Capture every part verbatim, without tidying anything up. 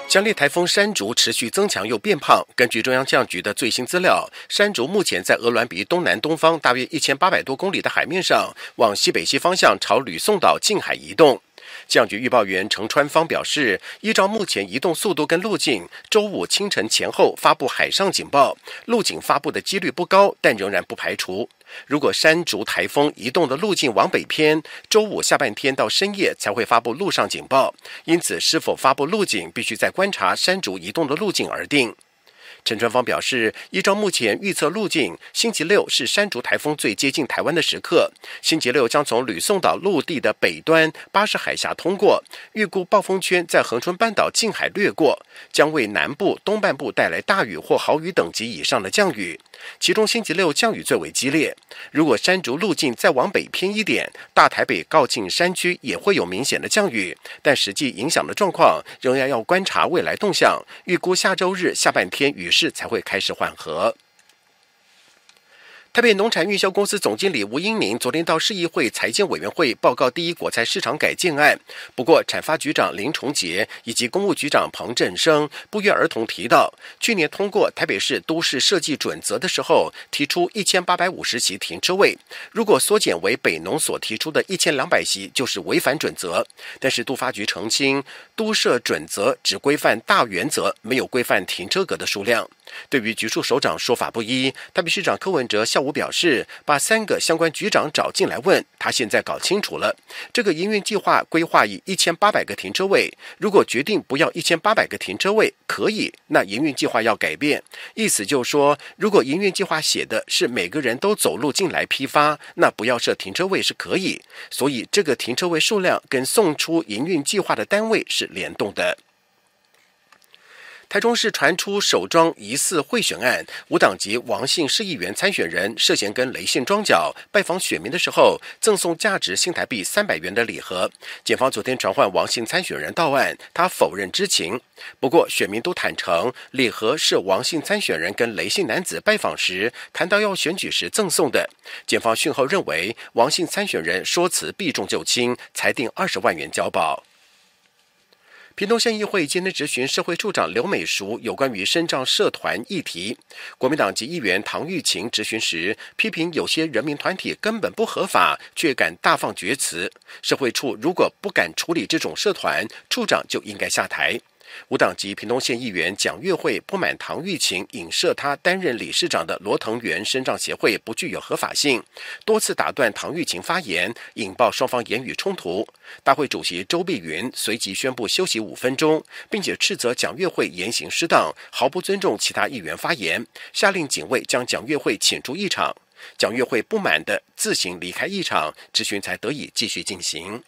强烈台风山竹持续增强又变胖。根据中央气象局的最新资料，山竹目前在鹅銮鼻东南东方大约一千八百多公里的海面上，往西北西方向朝吕宋岛近海移动。气象局预报员程川芳表示，依照目前移动速度跟路径，周五清晨前后发布海上警报，路警发布的几率不高，但仍然不排除。如果山竹台风移动的路径往北偏，周五下半天到深夜才会发布陆上警报，因此是否发布路警必须在观察山竹移动的路径而定。陈川芳表示，依照目前预测路径，星期六是山竹台风最接近台湾的时刻。星期六将从吕宋岛陆地的北端巴士海峡通过，预估暴风圈在恒春半岛近海掠过，将为南部、东半部带来大雨或豪雨等级以上的降雨。其中星期六降雨最为激烈。如果山竹路径再往北偏一点，大台北靠近山区也会有明显的降雨，但实际影响的状况仍然要观察未来动向。预估下周日下半天雨势才会开始缓和。台北农产运销公司总经理吴英宁昨天到市议会财监委员会报告第一果菜市场改建案，不过产发局长林崇杰以及公务局长彭振生不约而同提到，去年通过台北市都市设计准则的时候，提出一千八百五十席停车位，如果缩减为北农所提出的一千两百席，就是违反准则。但是都发局澄清，都设准则只规范大原则，没有规范停车格的数量。对于局处首长说法不一，台北市长柯文哲下午表示，把三个相关局长找进来问，他现在搞清楚了，这个营运计划规划以一千八百个停车位，如果决定不要一千八百个停车位可以，那营运计划要改变，意思就是说，如果营运计划写的是每个人都走路进来批发，那不要设停车位是可以，所以这个停车位数量跟送出营运计划的单位是联动的。台中市传出首桩疑似贿选案，无党籍王姓市议员参选人涉嫌跟雷姓庄脚拜访选民的时候，赠送价值新台币三百元的礼盒。检方昨天传唤王姓参选人到案，他否认知情。不过选民都坦诚，礼盒是王姓参选人跟雷姓男子拜访时谈到要选举时赠送的。检方讯后认为，王姓参选人说辞避重就轻，裁定二十万元交保。屏东县议会今天质询社会处长刘美淑有关于身障社团议题，国民党籍议员唐玉琴质询时批评有些人民团体根本不合法，却敢大放厥词。社会处如果不敢处理这种社团，处长就应该下台。无党籍屏东县议员蒋月惠不满唐玉琴影射他担任理事长的罗腾园身障协会不具有合法性，多次打断唐玉琴发言，引爆双方言语冲突。大会主席周碧云随即宣布休息五分钟，并且斥责蒋月惠言行失当，毫不尊重其他议员发言，下令警卫将蒋月惠请出议场。蒋月惠不满的自行离开议场，质询才得以继续进行。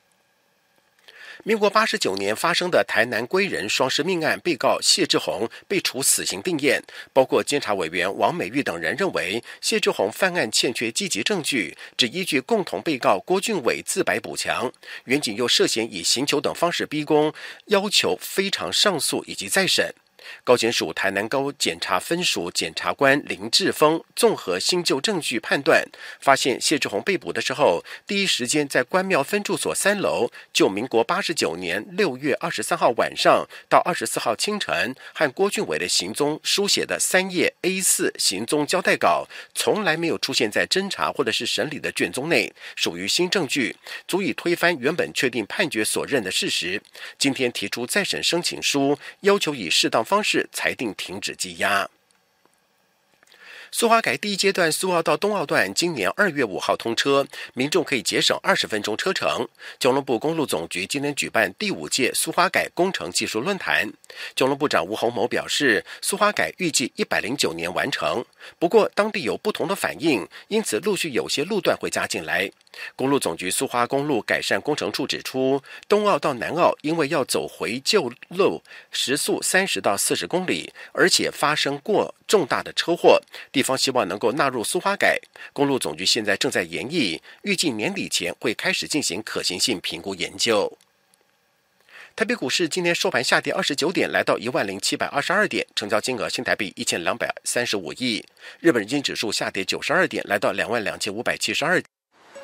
民国八十九年发生的台南归仁双尸命案，被告谢志宏被处死刑定谳，包括监察委员王美玉等人认为谢志宏犯案欠缺积极证据，只依据共同被告郭俊伟自白补强，原警又涉嫌以刑求等方式逼供，要求非常上诉以及再审。高检署台南高检察分署检察官林志峰综合新旧证据判断，发现谢志宏被捕的时候，第一时间在关庙分住所三楼，就民国八十九年六月二十三号晚上到二十四号清晨和郭俊伟的行踪书写的三页 A 四 行踪交代稿，从来没有出现在侦查或者是审理的卷宗内，属于新证据，足以推翻原本确定判决所认的事实。今天提出再审申请书，要求以适当方式裁定停止羁押。苏花改第一阶段苏澳到东澳段今年二月五号通车，民众可以节省二十分钟车程。九龙部公路总局今天举办第五届苏花改工程技术论坛，九龙部长吴鸿谋表示，苏花改预计一百零九年完成，不过当地有不同的反应，因此陆续有些路段会加进来。公路总局苏花公路改善工程处指出，东澳到南澳因为要走回旧路，时速三十到四十公里，而且发生过重大的车祸，地方希望能够纳入苏花改。公路总局现在正在研议，预计年底前会开始进行可行性评估研究。台北股市今天收盘下跌二十九点，来到一万零七百二十二点，成交金额新台币一千两百三十五亿。日本日经指数下跌九十二点，来到两万两千五百七十二。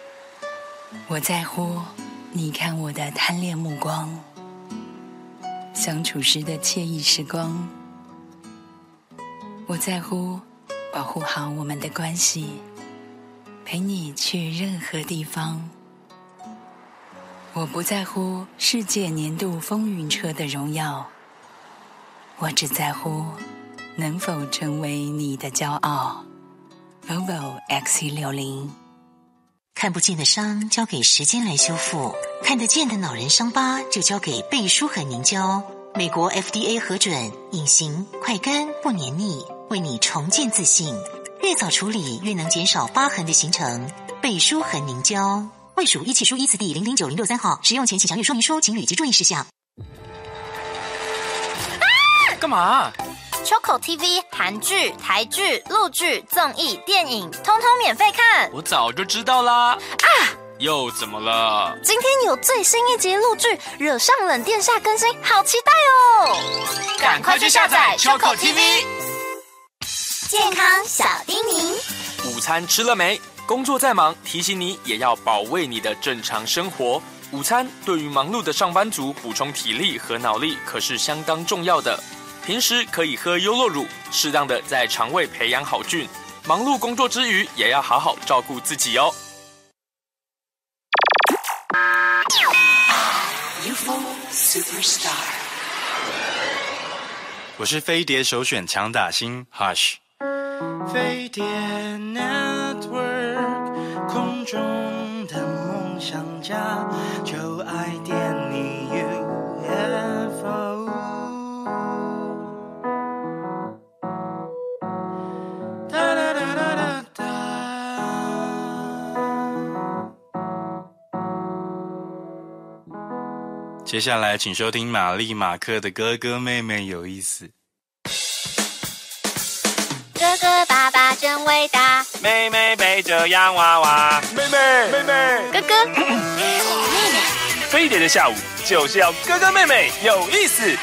我在乎你看我的贪恋目光， 相处时的惬意时光。我在乎保护好我们的关系，陪你去任何地方。我不在乎世界年度风云车的荣耀，我只在乎能否成为你的骄傲。 Volvo X C 六十。 看不见的伤交给时间来修复，看得见的恼人伤疤就交给倍舒痕凝胶。美国 F D A 核准，隐形、快干、不黏腻，为你重建自信。越早处理，越能减少疤痕的形成。倍舒痕凝胶，卫署一起书一字第零零九零六三号。使用前请详阅说明书，请履及注意事项。 干嘛？ 秋口 T V 韩剧、台剧、陆剧、综艺、电影，通通免费看。 我早就知道啦。啊！又怎么了？ 今天有最新一集陆剧《惹上冷殿下》更新，好期待哦！ 赶快去下载秋口 T V。 健康小叮咛： 午餐吃了没？工作再忙，提醒你也要保卫你的正常生活。午餐对于忙碌的上班族补充体力和脑力可是相当重要的。平时可以喝优酪乳，适当的在肠胃培养好菌。忙碌工作之余，也要好好照顾自己哦。 我是飞碟首选强打星 Hush。飞碟 Network， 空中的梦想家，就爱点你 U F O。接下来请收听玛丽马克的哥哥妹妹有意思。 哥哥爸爸真伟大， 妹妹背着洋娃娃，妹妹妹妹哥哥妹妹。飞碟的下午就是要哥哥妹妹有意思。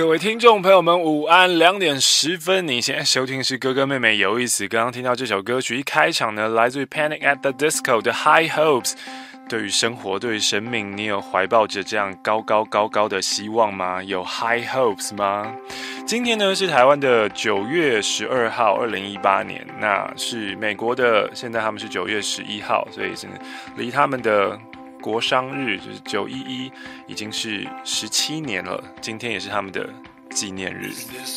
各位听众朋友们，午安，两点十分，你现在收听是哥哥妹妹有意思。刚刚听到这首歌曲一开场呢，来自于 Panic at the Disco 的 High Hopes。对于生活，对于生命，你有怀抱着这样高高高高的希望吗？有 High Hopes 吗？今天呢是台湾的九月十二号，二零一八年，那是美国的，现在他们是九月十一号，所以是离他们的国殇日就是九一一已经是十七年了，今天也是他们的纪念日。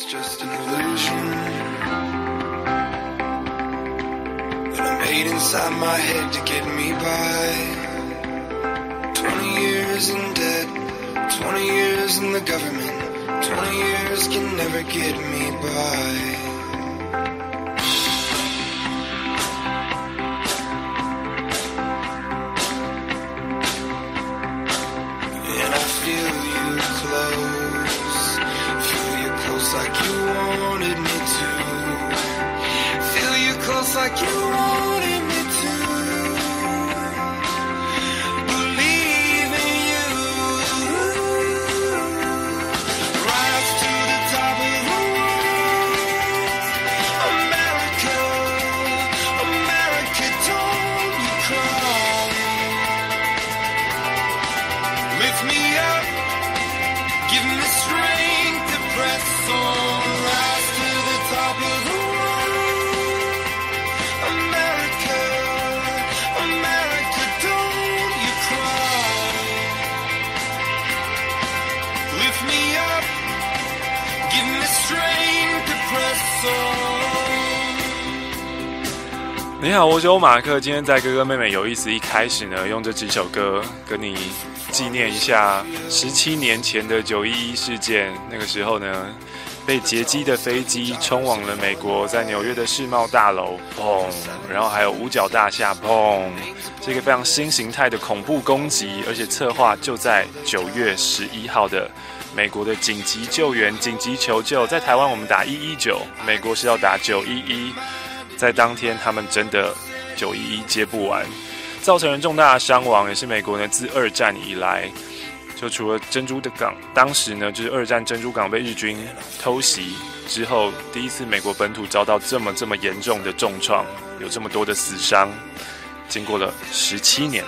Made inside my head to get me by. Twenty years in debt, twenty years in the government, twenty years can never get me by. And I feel you close, feel you close like you wanted me to, feel you close like you wanted me to, believe in you, rise to the top of the world, America, America, don't you cry, lift me up, give me strength to press on, rise to the top of the world. Strength to press on. 你好，我是欧马克。今天在哥哥妹妹有意思一开始呢，用这几首歌跟你纪念一下十七年前的九一一事件。那个时候呢，被劫机的飞机冲往了美国，在纽约的世贸大楼，砰！然后还有五角大厦，砰！是一个非常新形态的恐怖攻击，而且策划就在九月十一号的美国的紧急救援、紧急求救。在台湾我们打一一九，美国是要打九一一。在当天，他们真的九一一接不完，造成了重大的伤亡，也是美国呢自二战以来，就除了珍珠的港，当时呢就是二战珍珠港被日军偷袭之后，第一次美国本土遭到这么这么严重的重创，有这么多的死伤，经过了十七年了。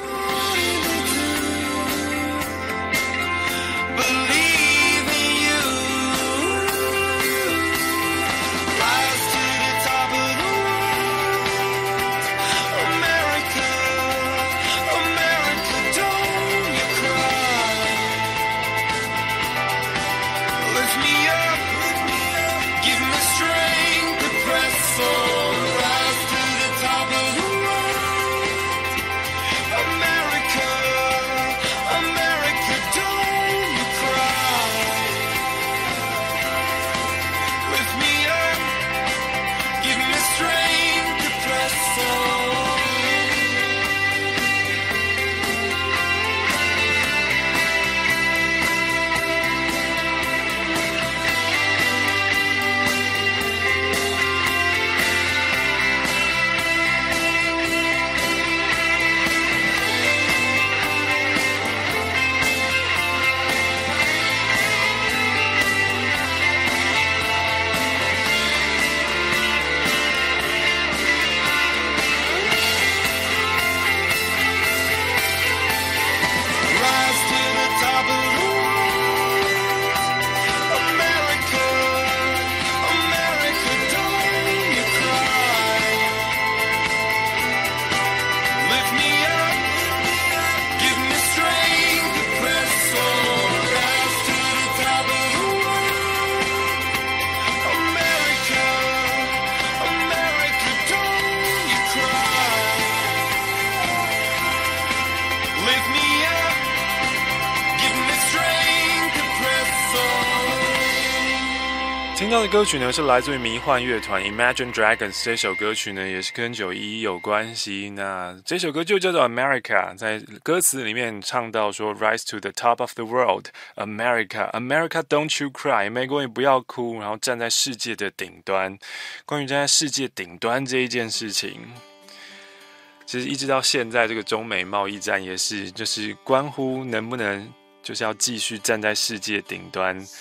听到的歌曲呢是来自于迷幻乐团 Imagine Dragons， 这首歌曲呢也是跟九一一有关系。那这首歌就叫做 America， 在歌词里面唱到说 Rise to the top of the world America America don't you cry， 美国你不要哭，然后站在世界的顶端。关于站在世界顶端这一件事情，其实一直到现在这个中美贸易战也是，就是关乎能不能就是要继续站在世界顶端。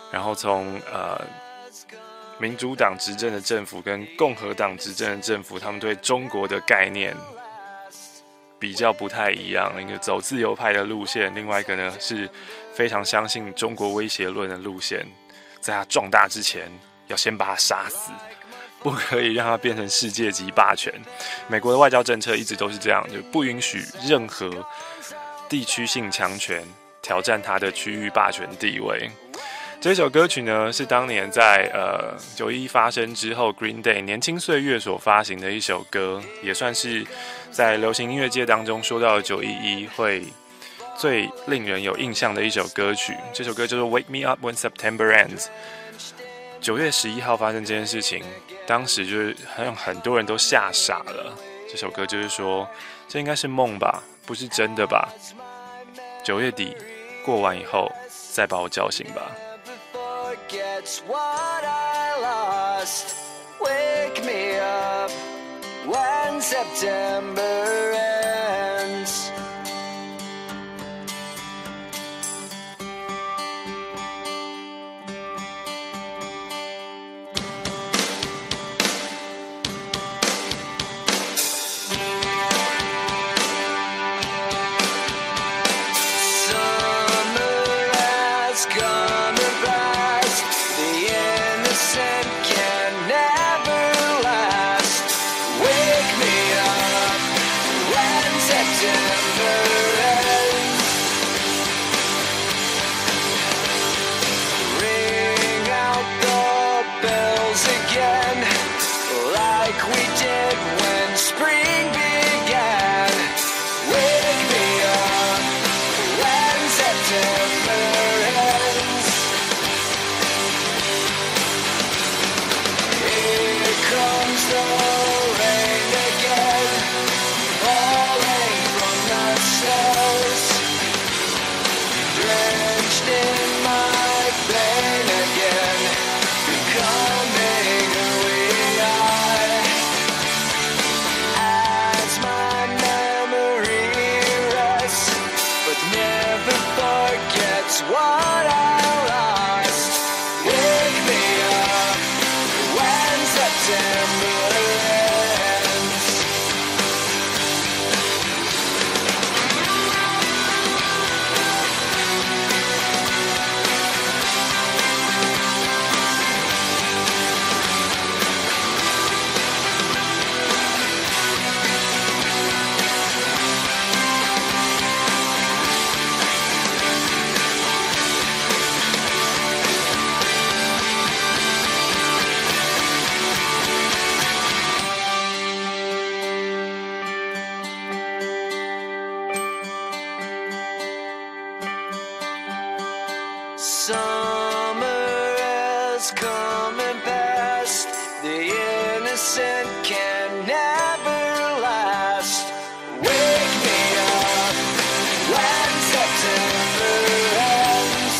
然后从呃民主党执政的政府跟共和党执政的政府，他们对中国的概念比较不太一样，一个走自由派的路线，另外一个呢是非常相信中国威胁论的路线，在他壮大之前要先把他杀死，不可以让他变成世界级霸权。美国的外交政策一直都是这样，就不允许任何地区性强权挑战他的区域霸权地位。这首歌曲呢，是当年在呃九一一发生之后 ，Green Day 年轻岁月所发行的一首歌，也算是在流行音乐界当中说到九一一会最令人有印象的一首歌曲。这首歌叫做《Wake Me Up When September Ends》。九月十一号发生这件事情，当时就是让很多人都吓傻了。这首歌就是说，这应该是梦吧，不是真的吧？九月底过完以后，再把我叫醒吧。 Gets what I lost. Wake me up when September ends. Summer has come and passed. The innocent can never last. Wake me up when September ends. Ring out the bells again, like we did when spring began. Wake me up when September ends. Here comes the rain again, falling from the snows, drenched in my pain again, becoming who we are. As my memory rests, but never forgets what I lost. Wake me up when September ends. Summer has come and passed. The innocent can never last. Wake me up when September ends.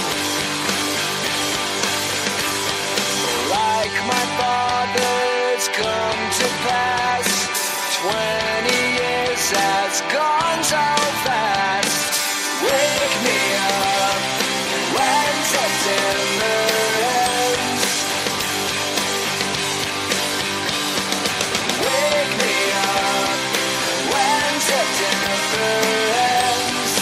Like my father's come to pass. Twenty years has gone so fast. Wake me up when September ends. Wake me up when September ends.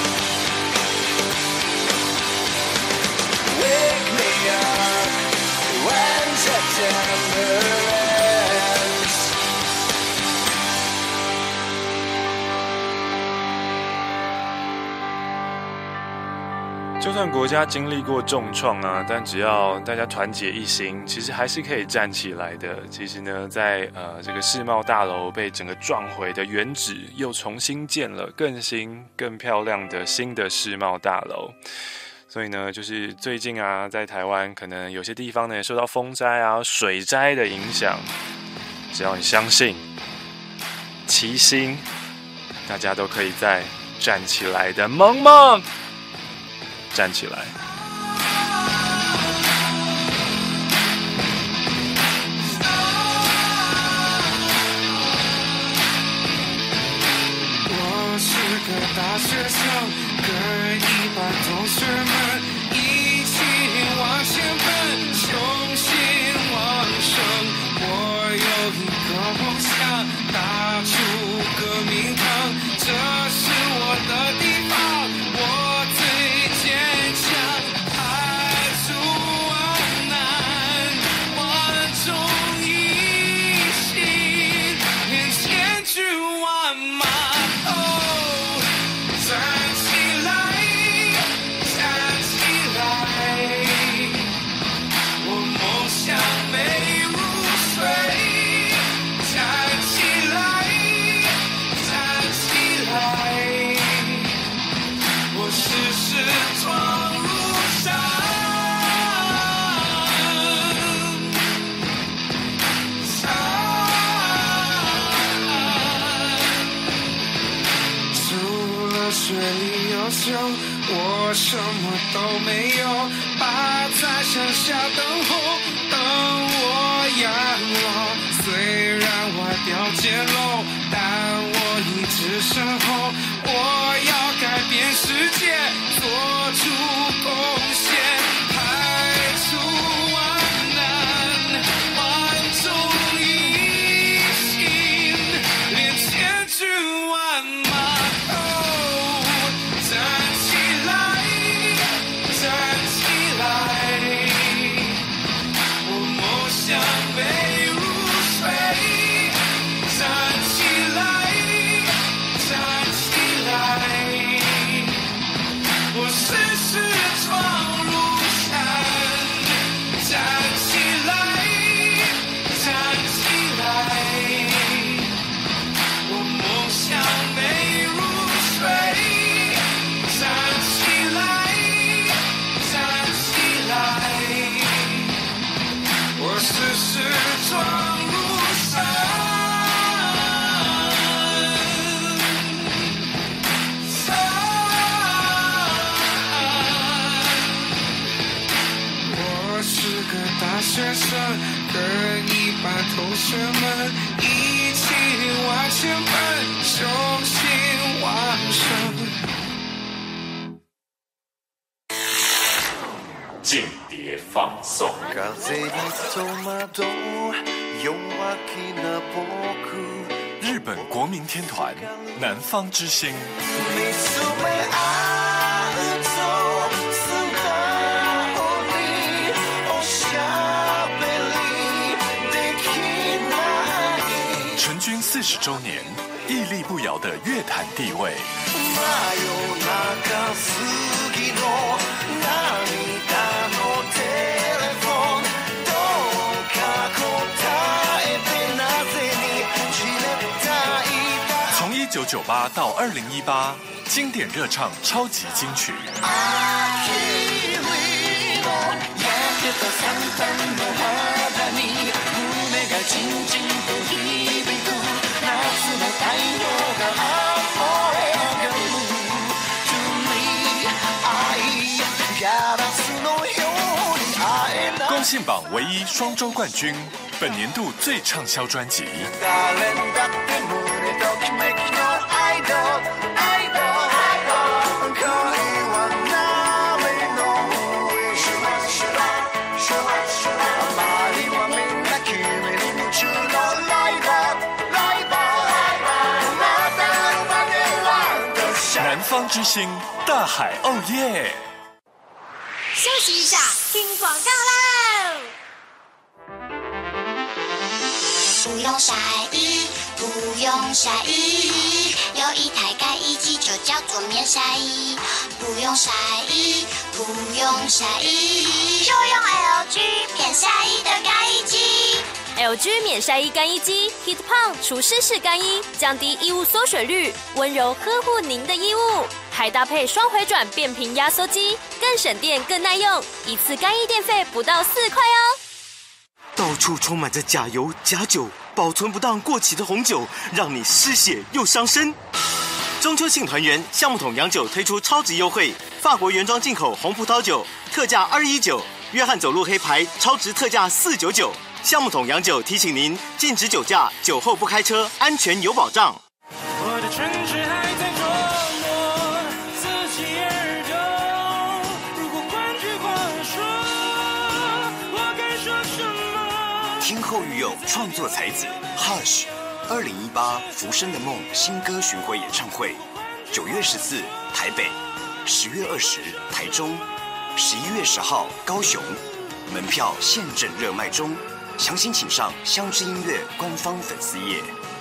Wake me up when September ends. 就算国家经历过重创啊，但只要大家团结一心，其实还是可以站起来的。其实呢，在呃这个世贸大楼被整个撞毁的原址，又重新建了更新、更漂亮的新的世贸大楼。所以呢，就是最近啊，在台湾可能有些地方呢也受到风灾啊、水灾的影响。只要你相信、齐心，大家都可以再站起来的。萌萌，站起来！ 我是个大学生，跟一般同学们一起玩。 久，我什么都没有，爸在乡下等候，等我养老。虽然外表简陋，但我一直身后，我要改变世界，做出贡献，排除万难，万众一心，连千军万马。学生跟一般同学们一起往前奔，雄心旺盛。 间谍放送。日本国民天团南方之星。成军四十周年，屹立不摇的乐坛地位。从一九九八到二零一八，经典热唱超级金曲。公信榜唯一双周冠军，本年度最畅销专辑。南方之星，大海哦耶！ 休息一下，听广告喽。不用晒衣，不用晒衣，有一台干衣机就叫做免晒衣。不用晒衣，不用晒衣，就用 L G 免晒衣的干衣机。L G 免晒衣干衣机 Heat Pump 除湿式干衣，降低衣物缩水率，温柔呵护您的衣物。还搭配双回转变频压缩机，更省电更耐用，一次干衣电费不到四块哦。 到处充满着假油假酒，保存不当过期的红酒，让你失血又伤身。中秋庆团圆，橡木桶洋酒推出超值优惠，法国原装进口红葡萄酒特价二一九，约翰走路黑牌超值特价四九九。橡木桶洋酒提醒您，禁止酒驾，酒后不开车，安全有保障。 我的城市还在琢磨，自己而动。如果换句话说，我该说什么？ 天后御用创作才子 Hush， 二零一八浮生的梦新歌巡回演唱会，九月十四台北，十月二十台中，十一月十号高雄，门票现正热卖中。详情请上香之音乐官方粉丝页。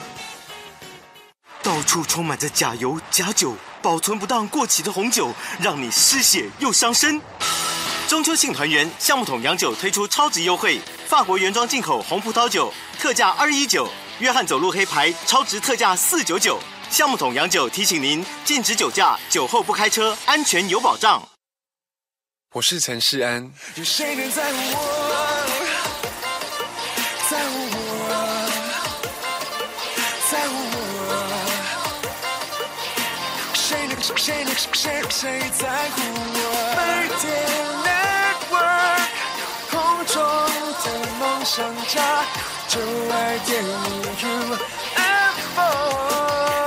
到处充满着假油假酒，保存不当过期的红酒，让你失血又伤身。中秋庆团圆，橡木桶洋酒推出超值优惠，法国原装进口红葡萄酒特价二一九，约翰走路黑牌超值特价四九九。橡木桶洋酒提醒您，禁止酒驾，酒后不开车，安全有保障。 我是陈世安。 有谁能在乎我？在乎我，在乎我，谁能谁谁谁在乎我？飞碟 Network， 空中的梦想家，就爱电影 U F O。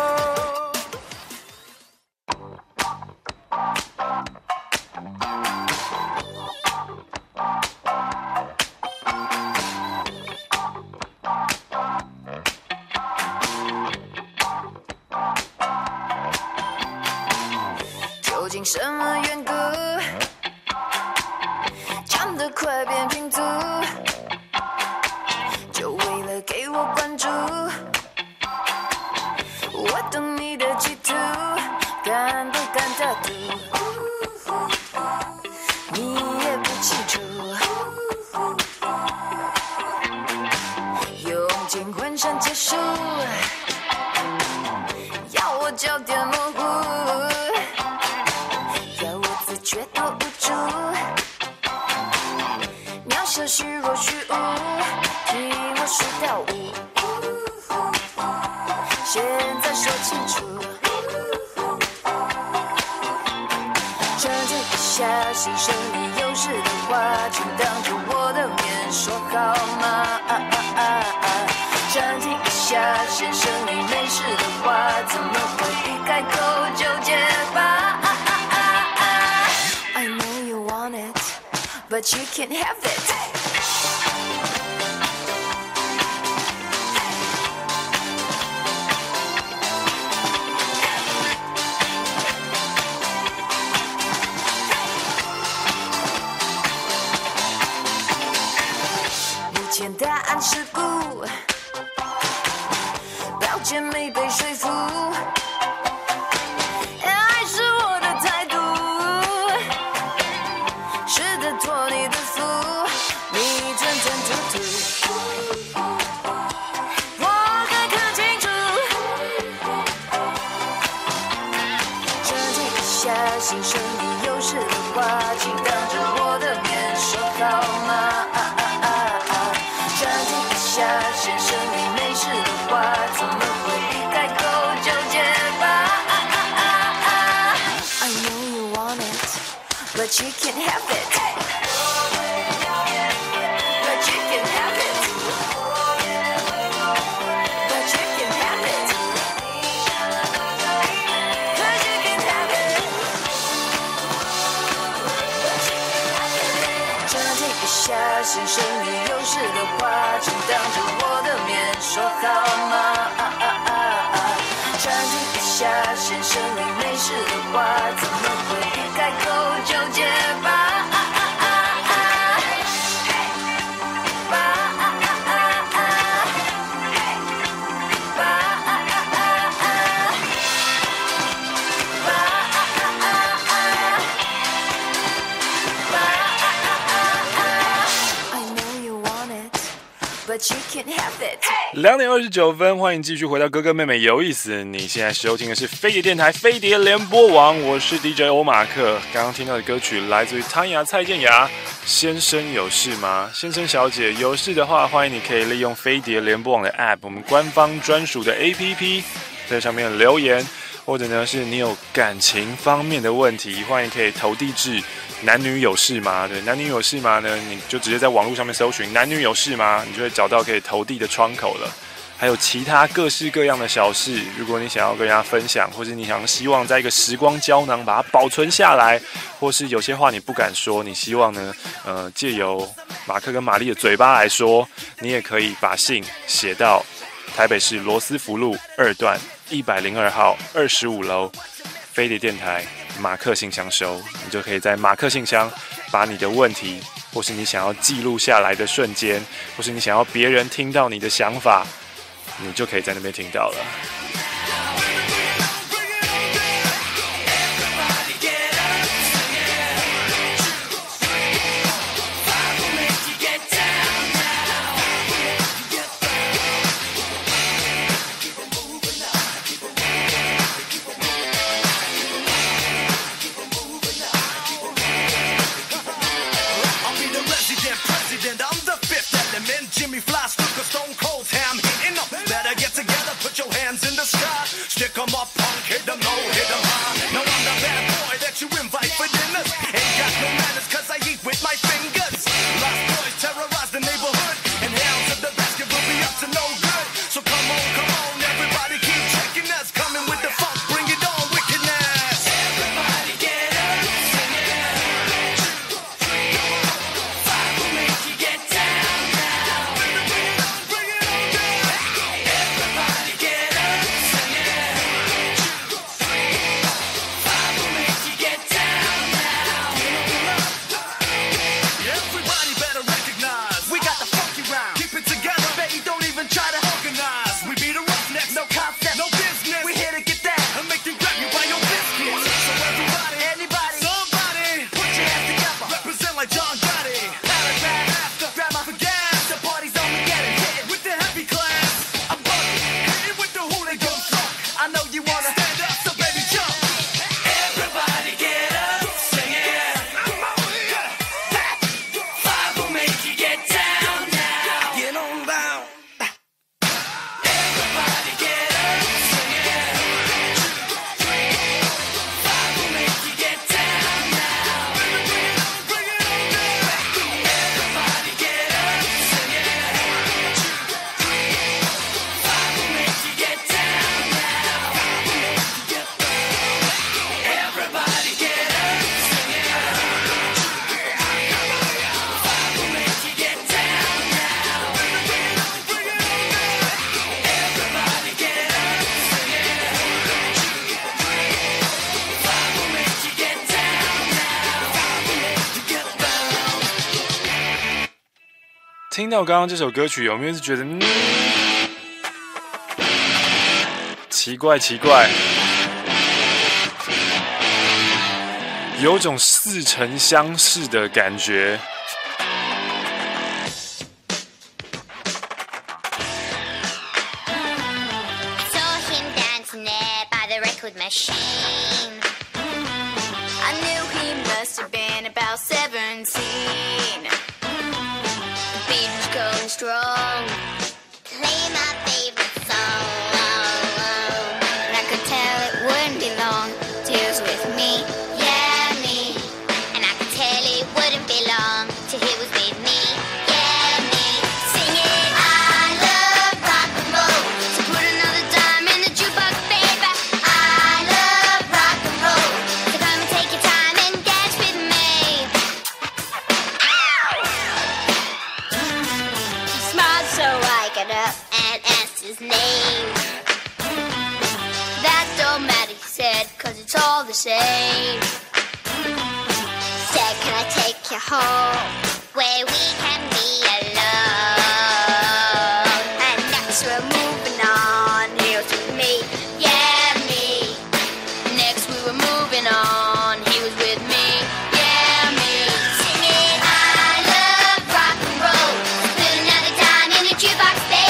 究竟什么缘故，讲得快变拼图，就为了给我关注。我懂你的企图，敢不敢打赌？你也不清楚，用尽浑身解数，要我焦点模糊。觉得无助，渺小虚弱虚无，替我数到五，现在说清楚，澄清一下心声里有事的话，请当着我的面说好吗？啊啊啊啊澄清一下心声里没事的话，怎么会一开口就结巴？But you can't have it. 目前答案是不，抱歉没被说服。托你的福，你吞吞吐吐，我该看清楚，澄清一下心声里有事的话，请当着我的面说好吗？啊啊啊啊澄清一下心声里没事的话，怎么会一开口就结巴？啊啊啊啊 I know you want it, but you can't have it.下心声里有事的话，请当着我的面说好吗？啊啊啊啊澄清一下心声里没事的话，怎么会一开口就结巴？啊啊啊啊巴啊啊啊啊巴啊啊啊啊巴啊啊啊啊巴But you can't have it. 两点二十九分，欢迎继续回到哥哥妹妹有意思。你现在收听的是飞碟电台飞碟联播网，我是 D J 欧马克。刚刚听到的歌曲来自于汤雅蔡健雅。先生有事吗？先生小姐有事的话，欢迎你可以利用飞碟联播网的 App， 我们官方专属的 A P P， 在上面留言，或者呢是你有感情方面的问题，欢迎可以投递至男女有事吗？对，男女有事吗呢？你就直接在网络上面搜寻男女有事吗？你就会找到可以投递的窗口了。还有其他各式各样的小事，如果你想要跟人家分享，或是你想希望在一个时光胶囊把它保存下来，或是有些话你不敢说，你希望呢，呃，借由马克跟玛丽的嘴巴来说，你也可以把信写到台北市罗斯福路二段一百零二号二十五楼飞碟电台马克信箱收，你就可以在马克信箱把你的问题，或是你想要记录下来的瞬间，或是你想要别人听到你的想法，你就可以在那边听到了。 Jimmy Fly, Stone Cold, I'm hitting up. Better get together, put your hands in the sky. 听到刚刚这首歌曲，有没有是觉得、嗯、奇怪奇怪，有种似曾相识的感觉？ Machine. I knew he must have been about seventeen. The beat was going strong. Play my favorite song. And I could tell it wouldn't be long till he was with me, yeah, me. And I could tell it wouldn't be long till he was with me, yeah, me. Singing, I love rock and roll. So put another dime in the jukebox, baby. His name. That don't matter, he said, cause it's all the same. Said, can I take you home where we can be alone? And next we're moving on, he was with me, yeah, me. Next we were moving on, he was with me, yeah, me. Singing, I love rock and roll. Put another dime in the jukebox, baby.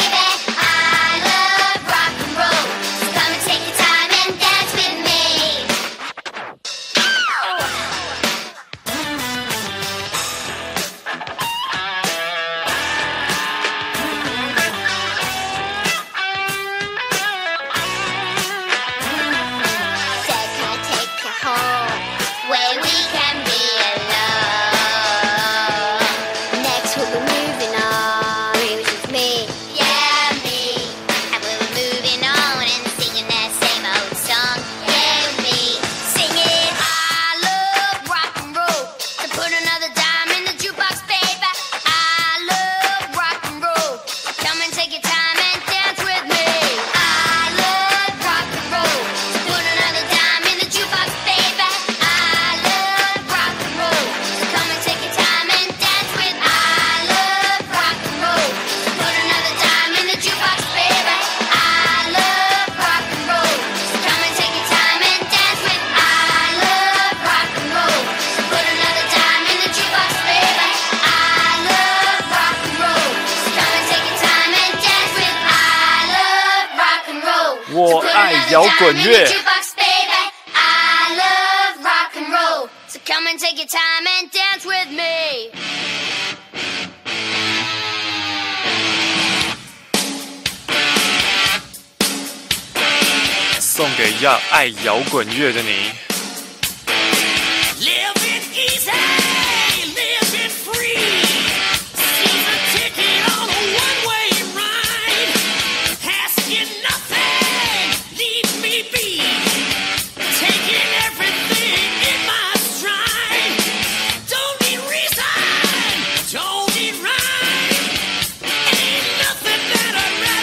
我爱摇滚乐。送给要爱摇滚乐的你。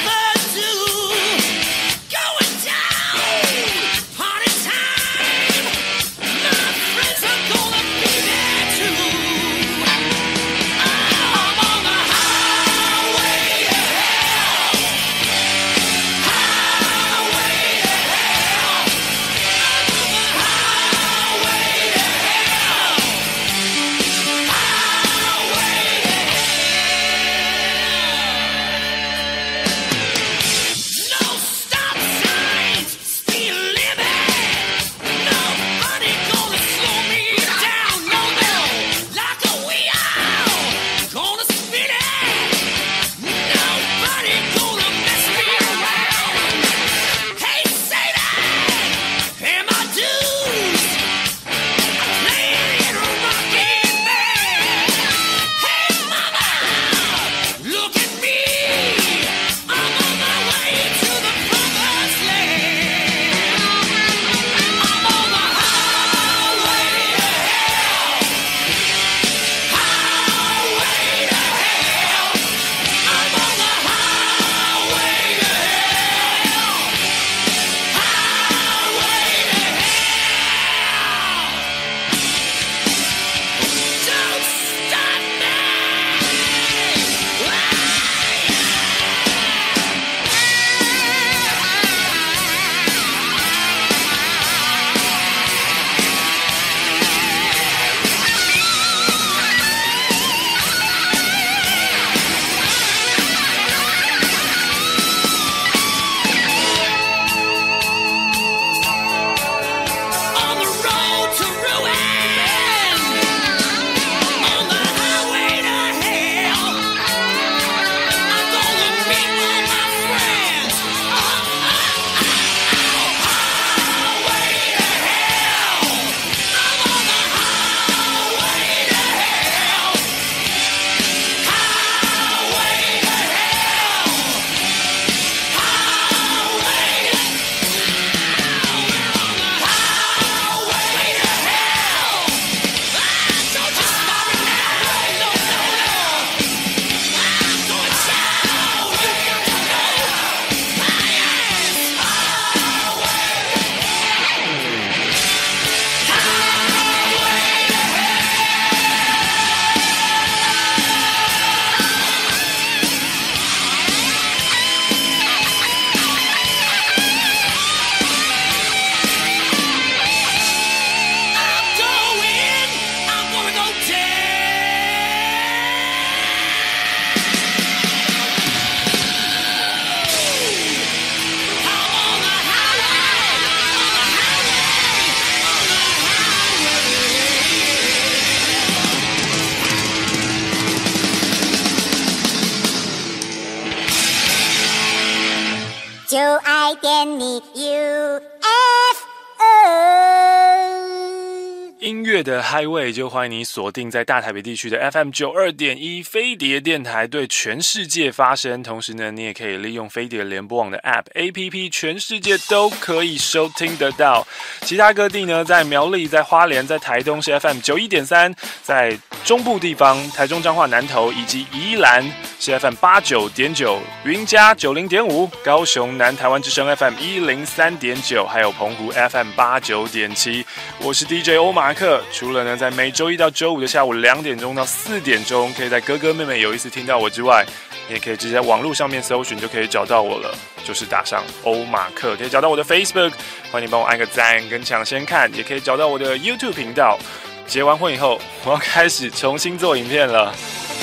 Party time! 就爱点你 U F O。 音乐的嗨味，就欢迎你锁定在大台北地区的 F M 九二点一飞碟电台，对全世界发声。同时呢，你也可以利用飞碟联播网的 App A P P， 全世界都可以收听得到。其他各地呢，在苗栗、在花莲、在台东是 F M 九一点三，在中部地方，台中彰化南投以及宜兰是 F M 八九点九，云嘉九零点五，高雄南台湾之声 F M 一零三点九，还有澎湖 F M 八九点七。我是 D J 欧马克。除了呢，在每周一到周五的下午两点钟到四点钟，可以在哥哥妹妹有意思听到我之外，你也可以直接在网络上面搜寻就可以找到我了，就是打上欧马克，可以找到我的 Facebook， 欢迎你帮我按个赞跟抢先看，也可以找到我的 YouTube 频道。结完婚以后，我要開始重新做影片了。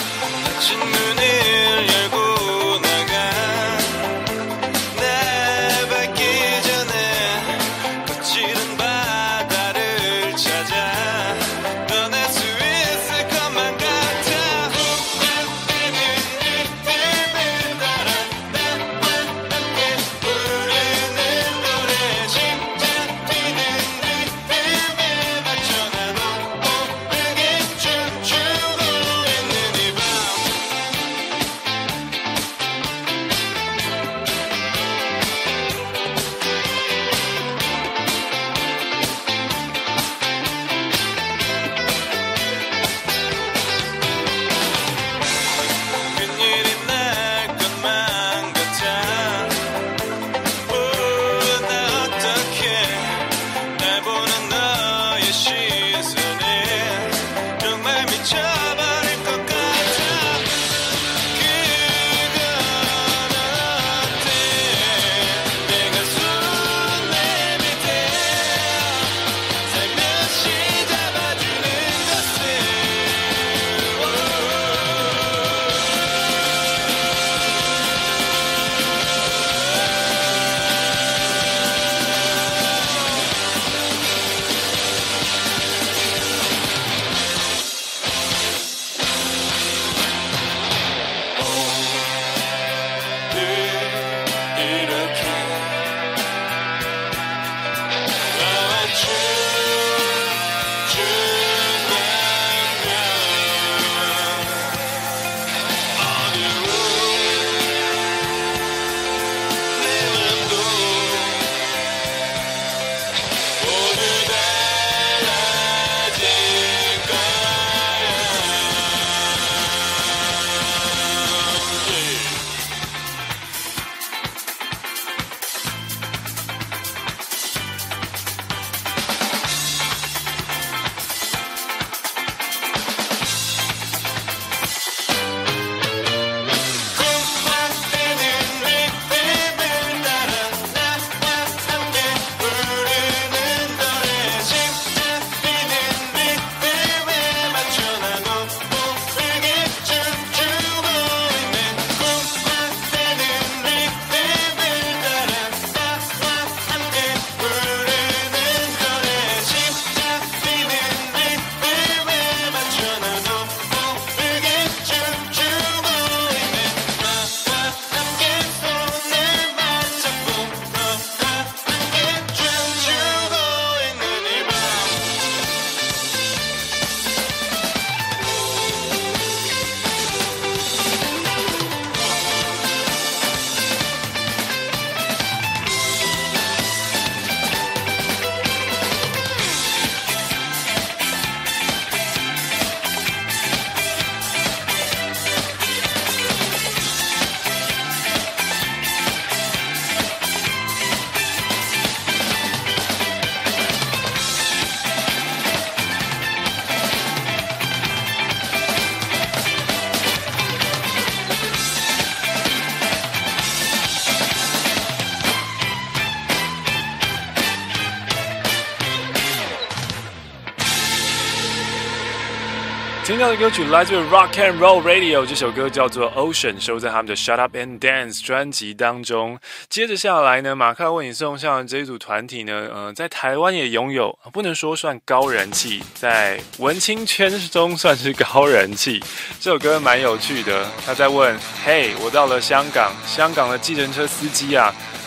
听到的歌曲来自 Rock and Roll Radio， 这首歌叫做 Ocean， 收在他们的 Shut Up and Dance 专辑当中。接着下来呢，马克为你送上这一组团体呢，呃，在台湾也拥有，不能说算高人气，在文青圈中算是高人气。这首歌蛮有趣的，他在问：嘿，我到了香港，香港的计程车司机啊，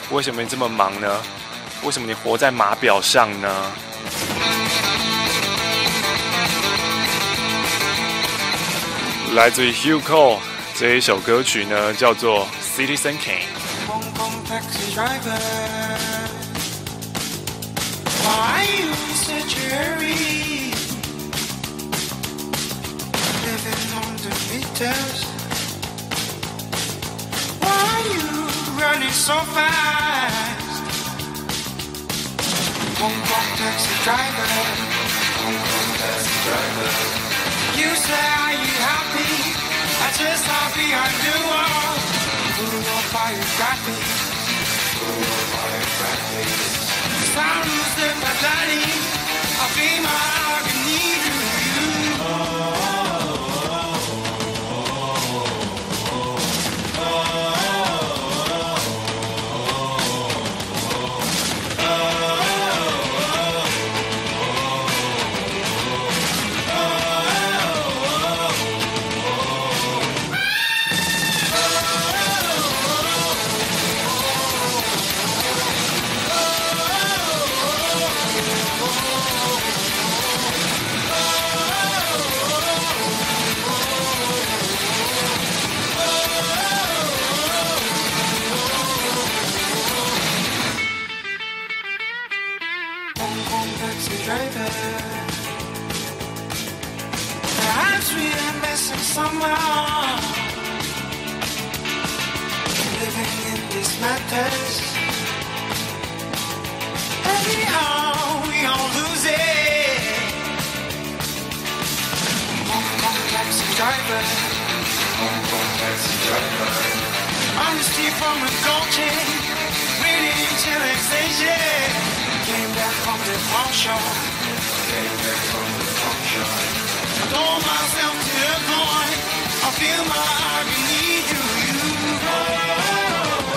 为什么你这么忙呢？为什么你活在码表上呢？来自于 Hugh Cole 这一首歌曲呢，叫做 Citizen Kane。 Why you in such a hurry? Living on the meters. Why you running so fast? Hong Kong taxi driver. Hong Kong taxi driver. You say are you happy? I just saw behind the wall. Full of biography. Full of biography. I lose them, my daddy. I feel my agony to you. Oh, oh, oh, oh, oh, perhaps we are missing someone. Living in these matters. Anyhow, we all lose it. Hong Kong taxi driver. Hong Kong taxi driver. On the street from a gold chain, waiting till extinction. Came back from the farm shop. Came back from the farm shop. Told myself to the point, I feel my agony to you. Oh, oh,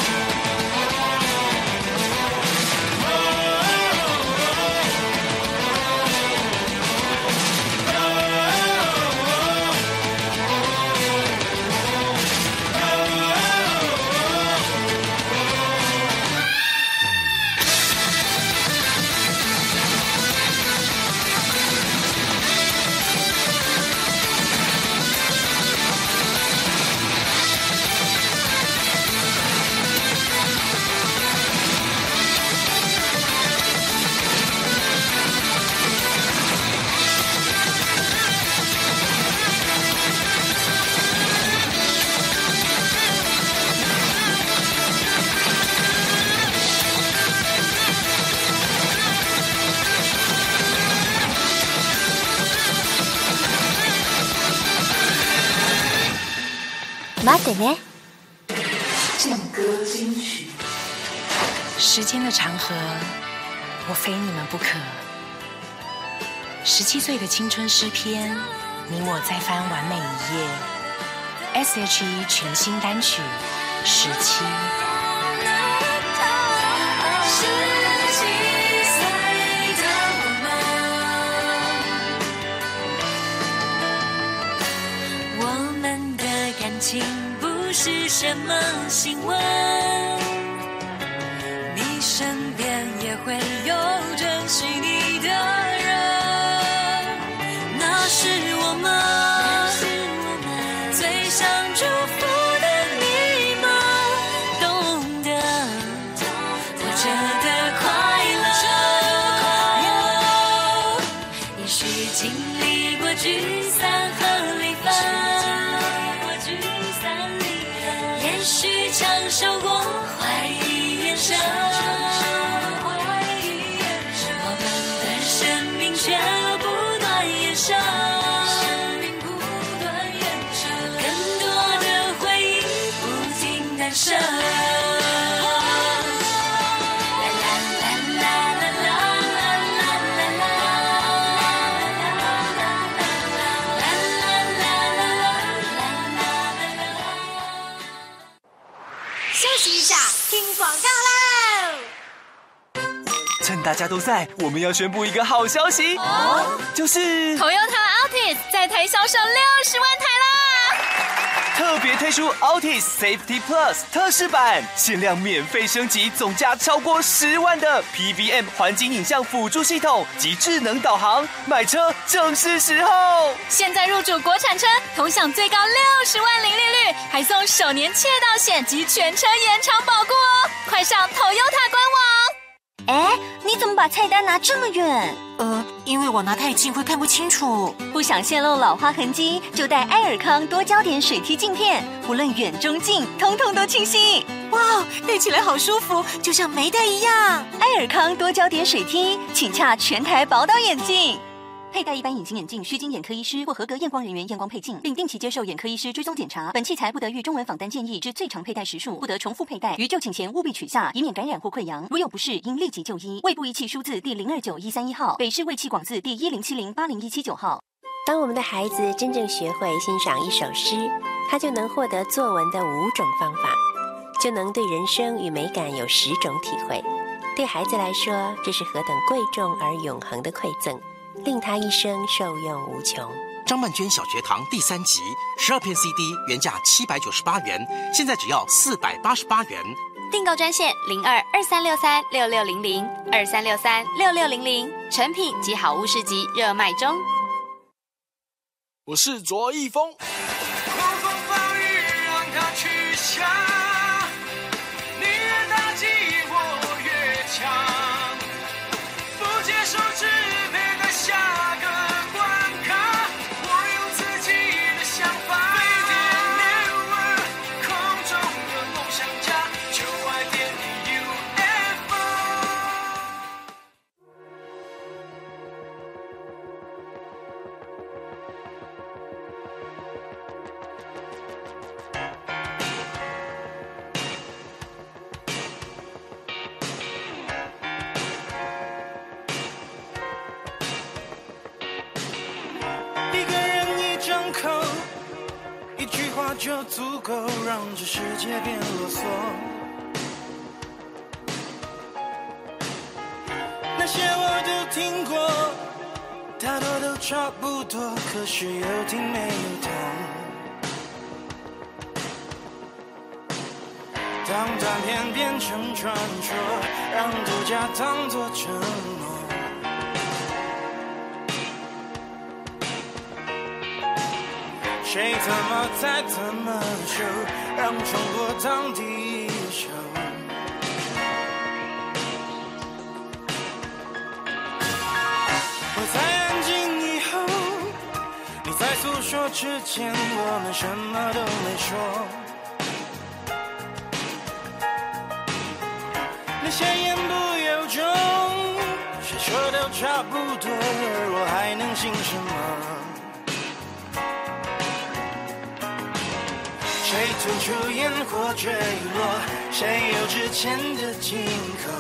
待ってね。劲歌金曲，时间的长河，我非你们不可。十七岁的青春诗篇，你我再翻完美一页。S H E 全新单曲《十七》。 情不是什么新闻，你身边也会有珍惜你的人，那是我们最想祝福的你们，懂得活着的快乐，也许经历过聚散和离分，也许承受过怀疑眼神，我们的生命却不断延伸，更多的回忆不停诞生。 趁大家都在，我们要宣布一个好消息，哦、就是 Toyota Altis 在台销售六十万台啦！ 特别推出 Altis Safety Plus 特仕版，限量免费升级总价超过十万的 P V M 环景影像辅助系统及智能导航，买车正是时候！ 现在入主国产车，同享最高六十万零利率，还送首年窃盗险及全车延长保固哦！快上 Toyota 官网。 哎，你怎么把菜单拿这么远？呃，因为我拿太近会看不清楚。不想泄露老花痕迹，就带埃尔康多焦点水滴镜片，无论远中近，通通都清晰。哇，戴起来好舒服，就像没戴一样。埃尔康多焦点水滴，请洽全台宝岛眼镜。佩戴一般隐形眼镜需经眼科医师或合格验光人员验光配镜，并定期接受眼科医师追踪检查。本器材不得逾中文访单建议之最长佩戴时数，不得重复佩戴。于就寝前务必取下，以免感染或溃疡。如有不适，应立即就医。胃部仪器书字第零二九一三一号，北市胃气广字第一零七零八零一七九号。 当我们的孩子真正学会欣赏一首诗，他就能获得作文的五种方法，就能对人生与美感有十种体会。对孩子来说，这是何等贵重而永恒的馈赠，令他一生受用无穷。 张曼娟小学堂第三集，十二片 C D 原价七百九十八元，现在只要四百八十八元。 订购专线零二二三六三六六零零二三六三六六零零，成品及好物市集热卖中。 我是卓一峰。 狂风暴雨让它去下，你越打击我越强，不接受只配在下个关卡，我有自己的想法。飞碟 Network 空中的梦想家，就爱点你 U F O。 一个人一张口，一句话就足够让这世界变啰嗦。那些我都听过，大多都差不多，可是有听没有懂。当短片变成传说，让度假当作承诺。谁怎么猜怎么秀，让重播当第一首。我在安静以后，你在诉说之前，我们什么都没说。那些言不由衷，谁说都差不多，我还能信什么？谁吐出烟火坠落？谁有之前的金口？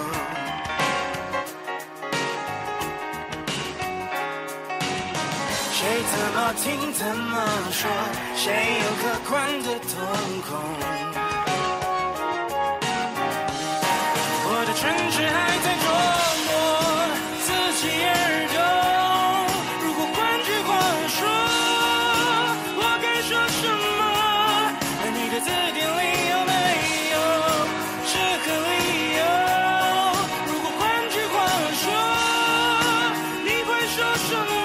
谁怎么听怎么说？谁有客观的瞳孔？我的城市还在琢磨，自欺而动。如果换句话说，我该说什么？你的字典里有没有适合理由？如果换句话说，你会说什么？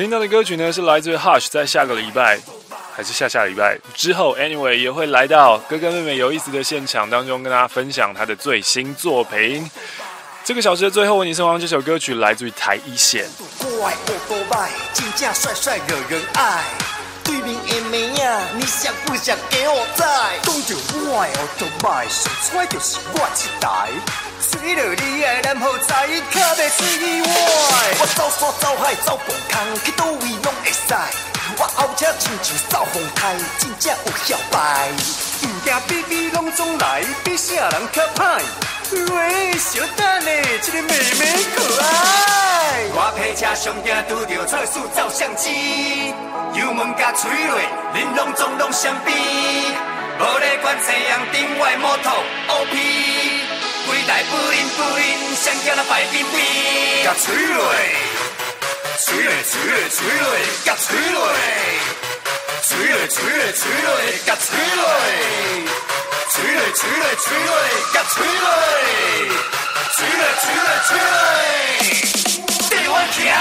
听到的歌曲呢是来自于 Hush， 在下个礼拜还是下下礼拜之后 ，Anyway 也会来到哥哥妹妹有意思的现场当中，跟大家分享他的最新作品。这个小时的最后为你送上这首歌曲，来自于台一线。 我的奥多麦真正帅帅惹人爱，对面的妹仔你识不识给我知？讲着我的奥多麦，上出就是我一台。吹落你的蓝雨在，可袂水意外。我走山走海走半空，去倒位拢会使。我后车亲像走风台，真正有效牌。毋惊比比拢总来，比啥人较歹。喂，小等咧，这个妹妹可爱。我配车上惊拄着测速照相机，油门甲吹落，恁拢总拢相比。无咧管西洋顶外摩托 O P。规台不灵不灵，上惊那白冰冰，甲吹落，吹落吹落吹落，甲吹落，吹落吹落吹落，甲吹落，吹落吹落吹落，甲吹落，吹落吹落吹落，跟我行，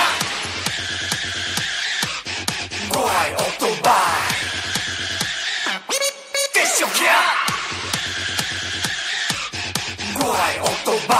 我的奥多麦，继续行。我的奥多麦，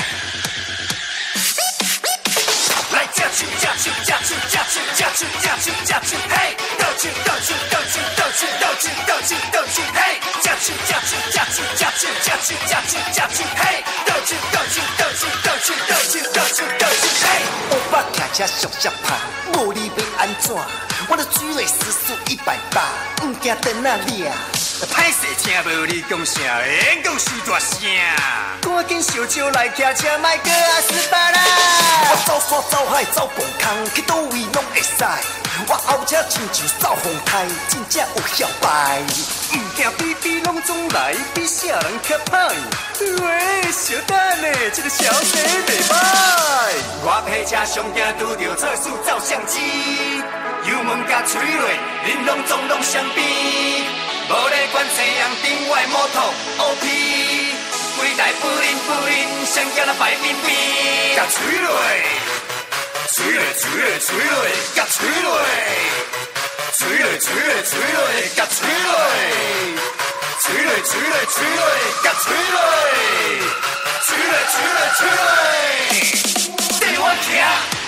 来加手加手加手加手加手加手加手，嘿，倒手倒手倒手倒手倒手倒手倒手，嘿，加手加手加手加手加手加手加手，嘿，倒手倒手倒手倒手倒手倒手倒手，嘿，欧巴骑车上下趴，无你要安怎？我的水位时速一百八，唔惊灯仔亮。歹势听无你讲啥，会讲伤大声。赶紧小招来骑车，莫搁阿斯巴啦。我走山走海走半空，去倒位拢会使。我后车亲像走风台，真正有效牌。毋惊比比拢总来，比啥人较歹。喂，小等咧，这个小姐袂歹。我配车上惊拄着测速照相机，油门甲吹落，恁拢总拢相比。无咧管西洋顶外摩托 O P， 规台不灵不灵，上惊那白冰冰，甲吹落，吹落吹落吹落，甲吹落，吹落吹落吹落，甲吹落，吹落吹落吹落，甲吹落，吹落吹落吹落，跟我行，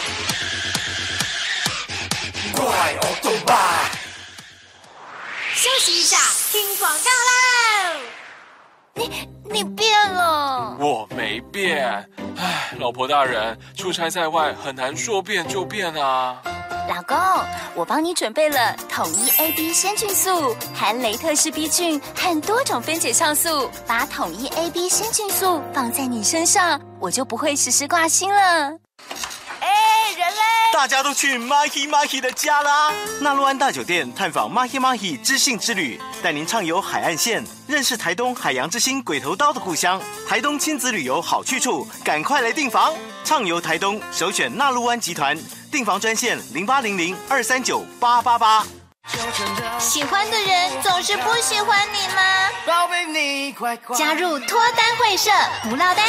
我的奥多麦。 休息一下，听广告喽！你你变了， 我没变。唉，老婆大人，出差在外很难说变就变啊。 老公，我帮你准备了统一 A B 鲜菌素，含雷特氏 B 菌和多种分解酵素，把统一 A B 鲜菌素放在你身上，我就不会时时挂心了。哎，人嘞！ 大家都去 Mahi Mahi 的家啦！纳洛安大酒店探访 Mahi Mahi 知性之旅，带您畅游海岸线，认识台东海洋之星鬼头刀的故乡。台东亲子旅游好去处，赶快来订房！畅游台东，首选纳洛安集团，订房专线零八零零二三九八八八。 喜欢的人总是不喜欢你吗？ 宝贝你快快加入脱单会社，不落单。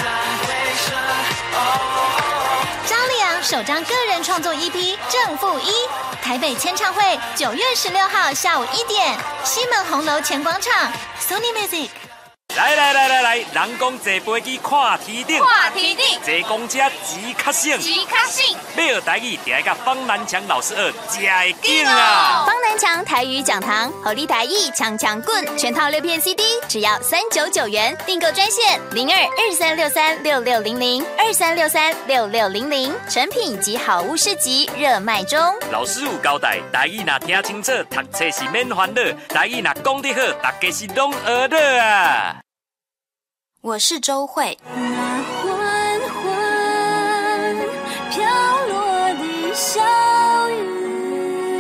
张立昂首张个人创作 E P《正负一》，台北签唱会九月十六号下午一点，西门红楼前广场 Sony Music。 来来来来来，人讲坐飞机看天顶， 看天顶， 坐公车钱较省， 钱较省。 要学台语，就要甲方南强老师学，才会紧啊！ 方南强台语讲堂，合力台语强强棍，全套六片 C D， 只要三九九元。订购专线零二二三六三六六零零二三六三六六零零，成品及好物市集热卖中。 老师有交代，台语若听清楚，读册是免烦恼；台语若讲得好，大家是拢学得啊！ 我是周慧。 那缓缓飘落的小雨，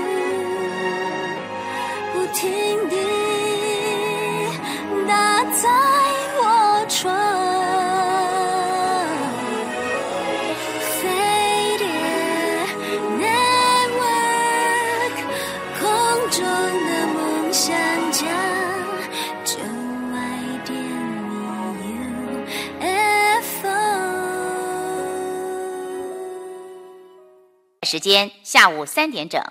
不停地打在我窗。Faded network， 空中的梦想家。 时间下午三点整。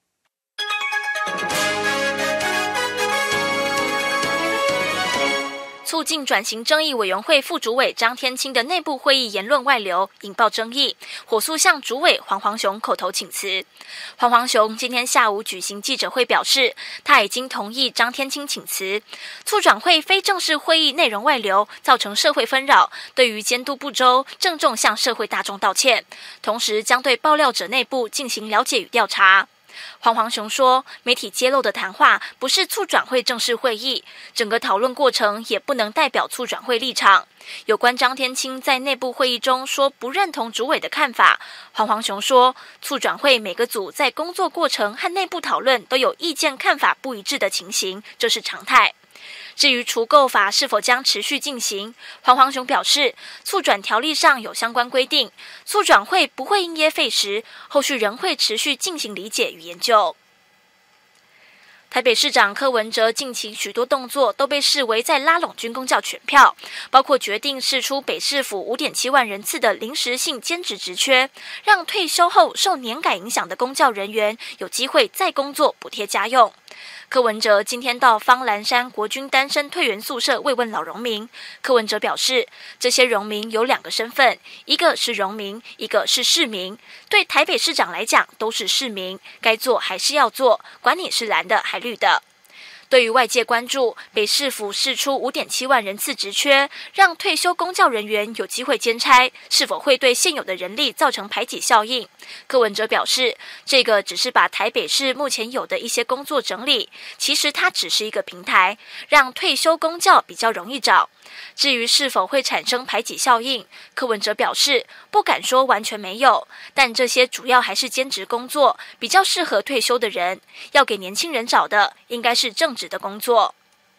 促进转型正义委员会副主委张天青的内部会议言论外流，引爆争议，火速向主委黄煌雄口头请辞。黄煌雄今天下午举行记者会表示，他已经同意张天青请辞。促转会非正式会议内容外流，造成社会纷扰，对于监督不周，郑重向社会大众道歉，同时将对爆料者内部进行了解与调查。黄煌雄说，媒体揭露的谈话不是促转会正式会议，整个讨论过程也不能代表促转会立场。有关张天青在内部会议中说不认同主委的看法，黄煌雄说，促转会每个组在工作过程和内部讨论都有意见看法不一致的情形，这是常态。至于除垢法是否将持续进行，黄煌雄表示，促转条例上有相关规定，促转会不会因噎废食，后续仍会持续进行理解与研究。台北市长柯文哲近期许多动作都被视为在拉拢军公教全票，包括决定释出北市府 五点七万人次的临时性兼职职缺，让退休后受年改影响的公教人员有机会再工作补贴家用。柯文哲今天到方兰山国军单身退员宿舍慰问老荣民。柯文哲表示，这些荣民有两个身份，一个是荣民，一个是市民。对台北市长来讲，都是市民，该做还是要做，管你是蓝的还绿的。对于外界关注北市府释出 五点七万人次职缺，让退休公教人员有机会兼差，是否会对现有的人力造成排挤效应？柯文哲表示，这个只是把台北市目前有的一些工作整理，其实它只是一个平台，让退休公教比较容易找。至于是否会产生排挤效应，柯文哲表示不敢说完全没有，但这些主要还是兼职工作，比较适合退休的人，要给年轻人找的应该是正职的工作。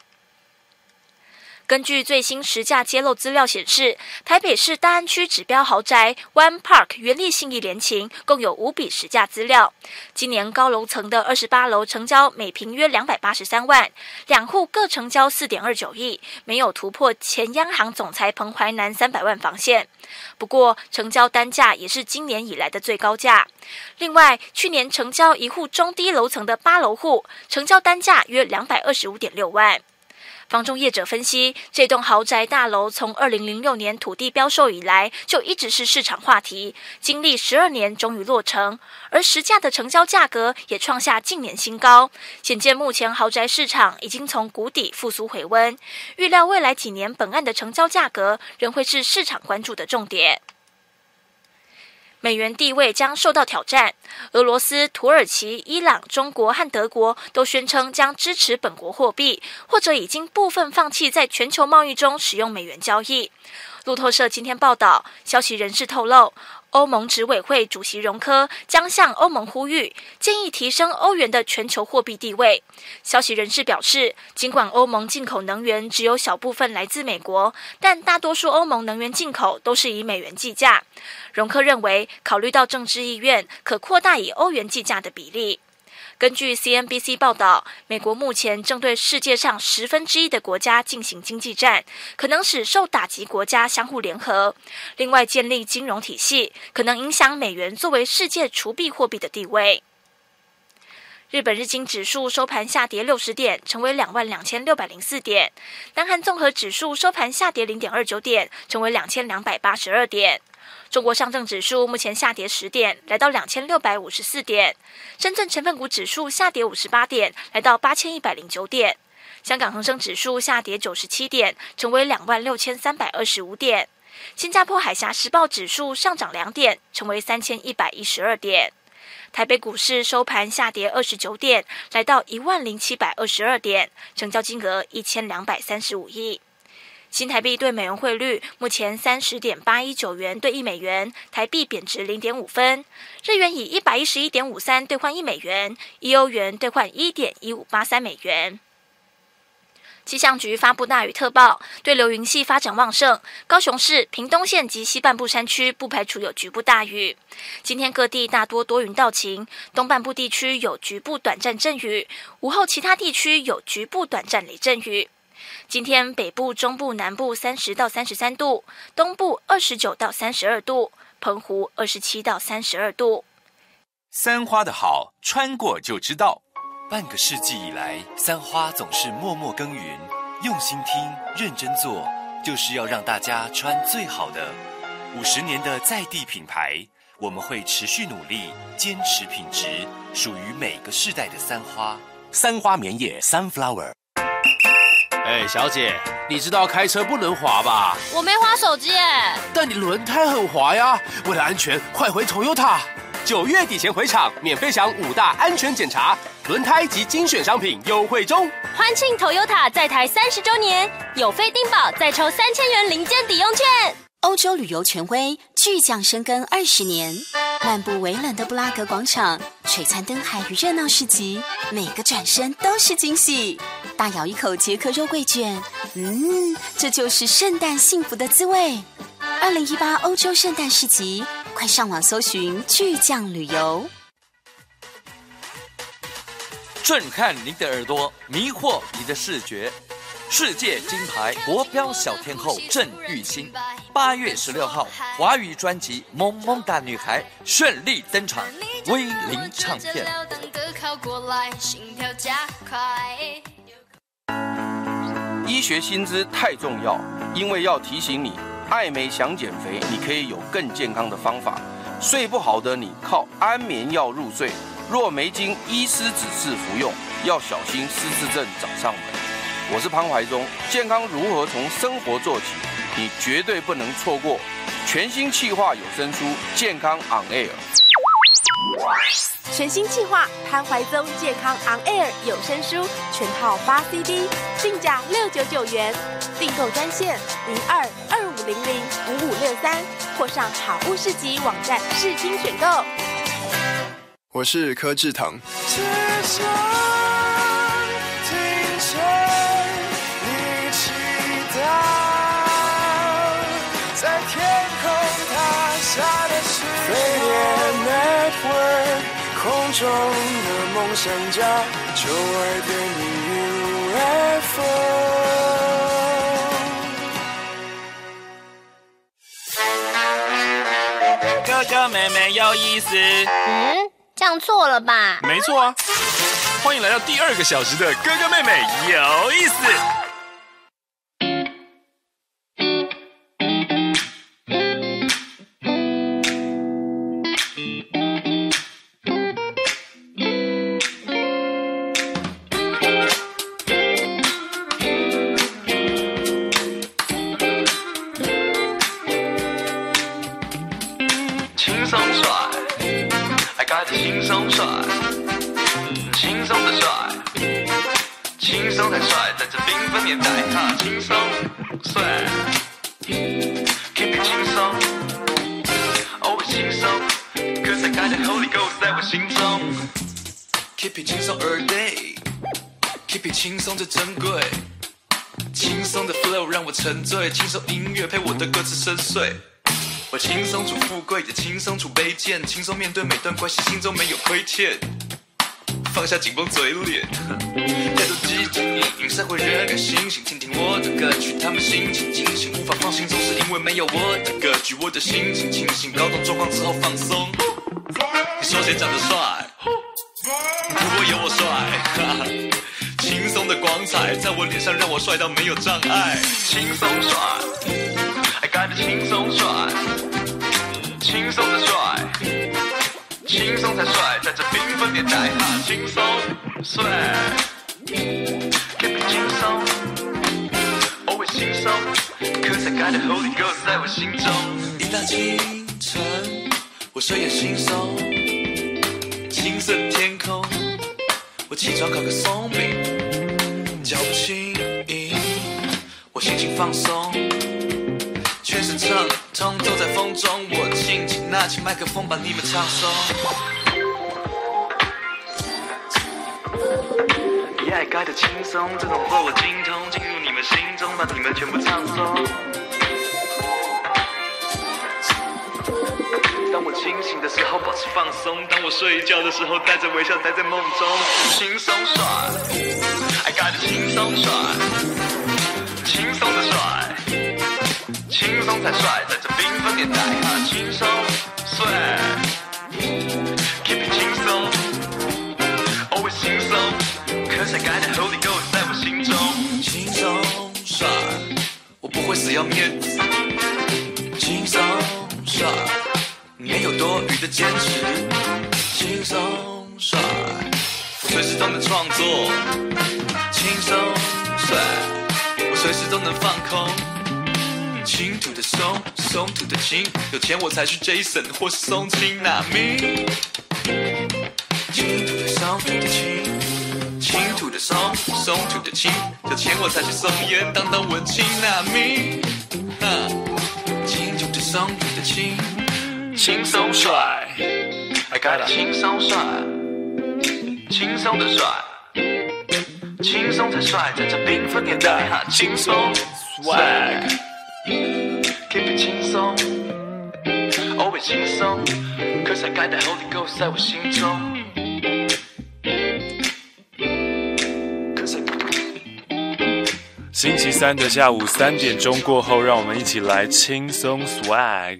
根据最新实价揭露资料显示，台北市大安区指标豪宅 One Park 原力信义联勤共有五笔实价资料。今年高楼层的二十八楼成交每平约两百八十三万，两户各成交 四点二九亿，没有突破前央行总裁彭淮南三百万房线。不过，成交单价也是今年以来的最高价。另外，去年成交一户中低楼层的八楼户，成交单价约两百二十五点六万。房仲业者分析，这栋豪宅大楼从二零零六年土地标售以来，就一直是市场话题，经历十二年终于落成，而实价的成交价格也创下近年新高，显见目前豪宅市场已经从谷底复苏回温，预料未来几年本案的成交价格仍会是市场关注的重点。美元地位将受到挑战，俄罗斯、土耳其、伊朗、中国和德国都宣称将支持本国货币，或者已经部分放弃在全球贸易中使用美元交易。路透社今天报道，消息人士透露，欧盟执委会主席容科将向欧盟呼吁，建议提升欧元的全球货币地位。消息人士表示，尽管欧盟进口能源只有小部分来自美国，但大多数欧盟能源进口都是以美元计价。容科认为，考虑到政治意愿，可扩大以欧元计价的比例。根据 C N B C 报道，美国目前正对世界上十分之一的国家进行经济战，可能使受打击国家相互联合。另外，建立金融体系可能影响美元作为世界储备货币的地位。日本日经指数收盘下跌六十点，成为两万两千六百零四点。南韩综合指数收盘下跌零点二九点，成为两千两百八十二点。中国上证指数目前下跌十点，来到两千六百五十四点。深圳成分股指数下跌五十八点，来到八千一百零九点。香港恒生指数下跌九十七点，成为两万六千三百二十五点。新加坡海峡时报指数上涨两点，成为三千一百一十二点。台北股市收盘下跌二十九点，来到一万零七百二十二点，成交金额一千两百三十五亿。新台币对美元汇率目前三十点八一九元对一美元，台币贬值零点五分。日元以一百一十一点五三兑换一美元，一欧元兑换一点一五八三美元。气象局发布大雨特报，对流云系发展旺盛，高雄市、屏东县及西半部山区不排除有局部大雨。今天各地大多多云到晴，东半部地区有局部短暂阵雨，午后其他地区有局部短暂雷阵雨。今天北部、中部、南部三十到三十三度，东部二十九到三十二度，澎湖二十七到三十二度。 三花的好，穿过就知道。半个世纪以来，三花总是默默耕耘，用心听，认真做，就是要让大家穿最好的。五十年的在地品牌，我们会持续努力，坚持品质，属于每个世代的三花。三花棉野 Sunflower。 哎，小姐，你知道开车不能滑吧？ 我没滑手机哎。 但你轮胎很滑呀，为了安全，快回 Toyota。九月底前回厂，免费享五大安全检查，轮胎及精选商品优惠中。 欢庆 Toyota 在台三十周年，有费定保再抽三千元零件抵用券。 欧洲旅游权威，巨匠深耕二十年，漫步微冷的布拉格广场，璀璨灯海与热闹市集，每个转身都是惊喜。大咬一口捷克肉桂卷，嗯，这就是圣诞幸福的滋味。二零一八欧洲圣诞市集，快上网搜寻巨匠旅游。 震撼您的耳朵，迷惑你的视觉。世界金牌国标小天后郑玉欣，八月十六号华语专辑《萌萌哒女孩》绚丽登场，威灵唱片。 医学新知太重要，因为要提醒你，爱美想减肥，你可以有更健康的方法。睡不好的你靠安眠药入睡，若没经医师指示服用，要小心失智症找上门。我是潘怀忠，健康如何从生活做起？你绝对不能错过全新企划有声书《健康 On Air》。 全新企划潘怀宗健康 On Air 有声书全套八 C D， 定价六九九元，订购专线零二二五零零五五六三，或上好物市集网站视听选购。 我是柯志腾。 在天空塌下的是飞碟 Network， 空中的梦想家，九二点一 U F O。 哥哥妹妹有意思。 嗯，这样错了吧？ 没错啊！欢迎来到第二个小时的哥哥妹妹有意思。 轻松帅，轻松的帅，轻松才帅，在这缤纷年代，哈，轻松帅 ，keep it 轻松 ，always 轻松 ，cause I got the Holy Ghost 在我心中 ，keep it 轻松 all day，keep it 轻松这珍贵，轻松的 flow 让我沉醉，轻松音乐陪我的歌词深邃。我轻松处富贵，也轻松处卑贱，轻松面对每段关系，心中没有亏欠。放下紧绷嘴脸，太多激情引领社会人感心醒，听听我的歌曲，他们心情清醒，无法放心，总是因为没有我的歌曲，我的心情清醒，高动状况之后放松。你说谁长得帅？不过有我帅，轻松的光彩在我脸上，让我帅到没有障碍，轻松帅。I got it 轻松帅，轻松的帅，轻松才帅，在这缤纷年代哈，轻松帅 ，keep it 轻松 ，always 轻松 ，cause I got the Holy Ghost 在我心中。一大清晨，我睡眼惺忪，青色的天空，我起床烤个松饼，脚步轻盈，我心情放松。全身畅通，走在风中，我轻轻拿起麦克风，把你们唱松。Yeah, I got it 轻松，这种 flow 我精通，进入你们心中，把你们全部唱松。当我清醒的时候保持放松，当我睡觉的时候带着微笑待在梦中，轻松帅 ，I got it 轻松帅，轻松的帅。轻松才帅，在这缤纷年代哈，轻松帅 ，keep it 轻坚持，轻松帅，随时都能创作，轻松帅，我随时都能放空。轻土的松，松土的轻，有钱我才是 Jason 或是松青那咪。轻土的松土的轻，轻土的松，松土的轻，有钱我才去松烟当当文青那咪。轻土的松土的轻，轻松帅 ，I got it， 轻松帅，轻松的帅，轻松才帅，在这缤纷年代哈，轻松 swag。Keep it 轻松 ，always 轻松 ，Cause I got the Holy Ghost 在我心中。 星期三的下午三点钟过后，让我们一起来轻松 swag。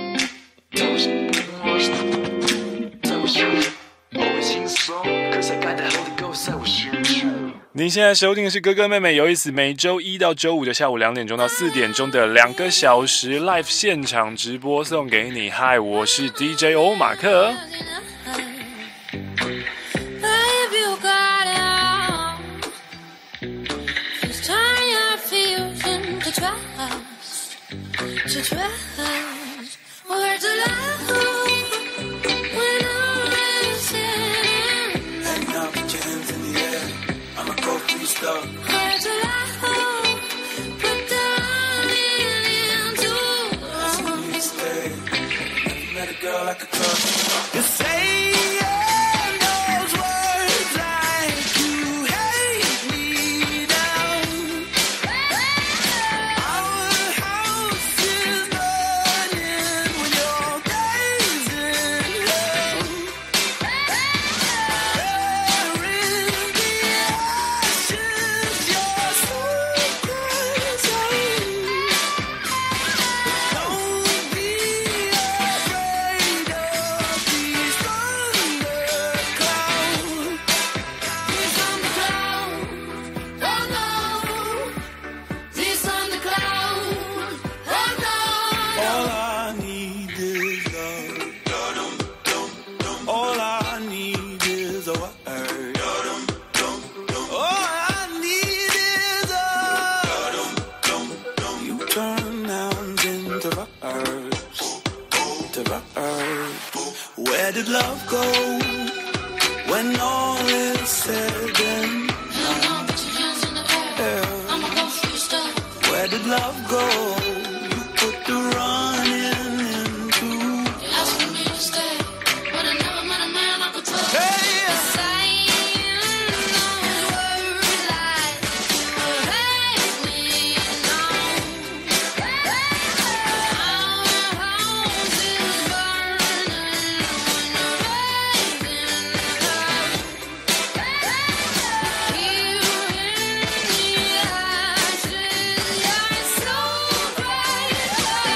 您现在收听的是哥哥妹妹有意思，每周一到周五的下午两点钟到四点钟的两个小时 live 现场直播送给你。嗨，我是 D J 欧马克。 You say those words like you hate me down. Our house is burning when your days in hell. There in the ashes, your secrets are. Don't be afraid of these thunderclouds. These thunderclouds, oh no. These thunderclouds, oh no. All I need is love. All I need is a word. All I need is a. You turn nouns into verbs, to verbs. Where did love go when all is said and done? Where did love go? You put the running into. You're asking me to stay, but I never met a man I could trust. Hey, saying those words like you hate me now. Our house is burning when you're raising hell. Here in the ashes, you're so bright.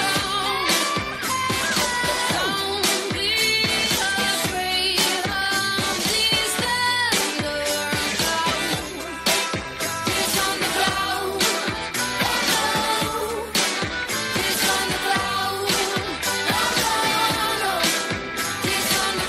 Don't be afraid of these thunderclouds. These thunderclouds, these thunderclouds, these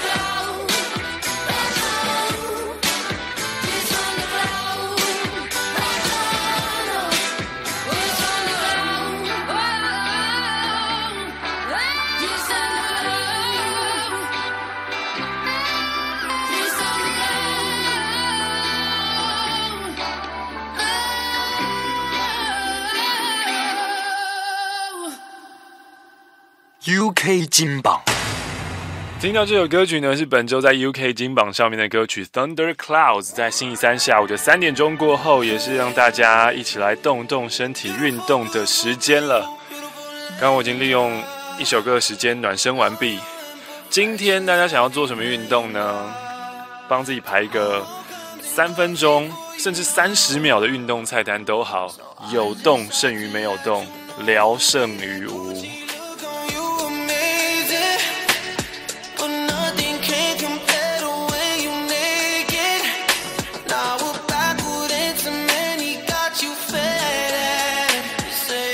U K 金榜。 听到这首歌曲呢，是本周在 U K 金榜上面的歌曲 Thunder Clouds， 在星期三下午的三点钟过后，也是让大家一起来动动身体运动的时间了。刚刚我已经利用一首歌的时间暖身完毕。今天大家想要做什么运动呢？帮自己排一个三分钟甚至三十秒的运动菜单都好，有动胜于没有动，聊胜于无。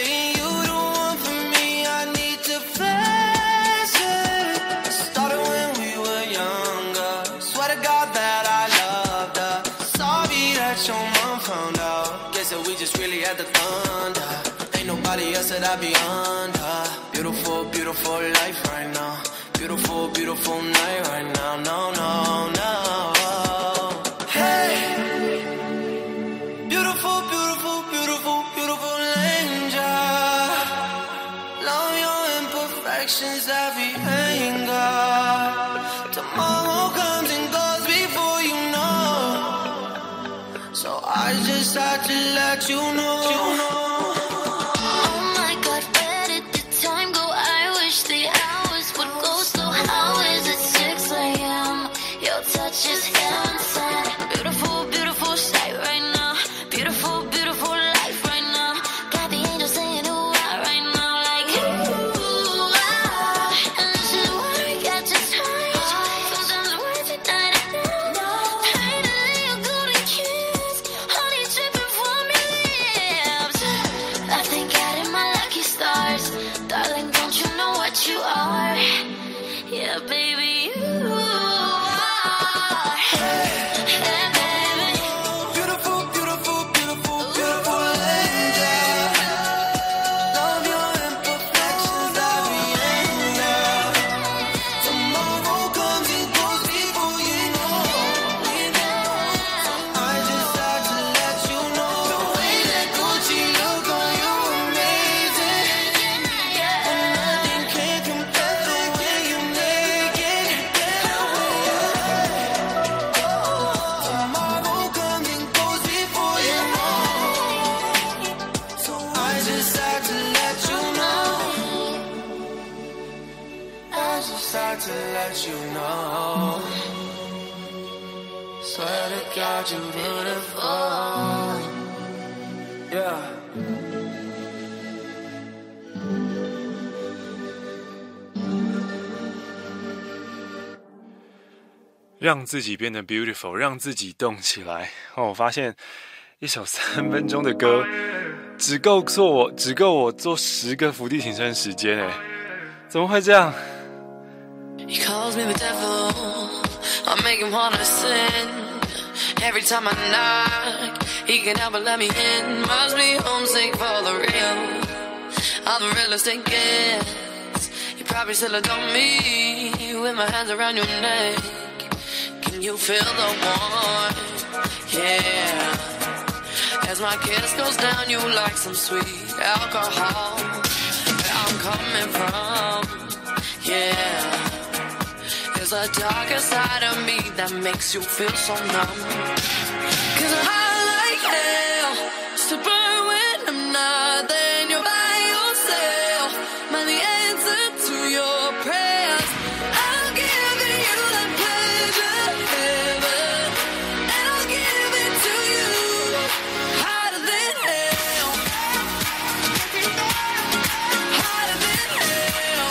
Started when at the thunder. Ain't nobody else that I be under. Beautiful, beautiful life right now. Beautiful, beautiful night right now. No, no, no. Hey, beautiful, beautiful, beautiful, beautiful angel. Love your imperfections, every anger. Tomorrow comes and goes before you know. So I just had to let you know. You know. Just inside. Beautiful, beautiful sight right now. Beautiful, beautiful life right now. Got the angels saying ooh ah right now, like ooh ah. And this is what we got to touch. Sometimes the words at night and night. Finally a golden kiss. Honey dripping from your lips. I thank God in my lucky stars. Darling, don't you know what you are? Yeah, baby, you. To let you know, swear to God you beautiful, yeah. 让自己变得 beautiful， 让自己动起来。哦，我发现一首三分钟的歌，只够做我只够我做十个伏地挺身时间哎，怎么会这样？ He calls me the devil, I make him wanna sin. Every time I knock, he can't help but let me in. Must be homesick for the real, all the realest it gets. You probably still adore me, with my hands around your neck. Can you feel the warmth? Yeah. As my kiss goes down, you like some sweet alcohol. Where I'm coming from, yeah. There's a darker side of me that makes you feel so numb. Cause I like hell to burn when I'm not there and you're by yourself. Am I the answer to your prayers? I'll give you that pleasure, heaven, and I'll give it to you harder than hell. Harder than hell.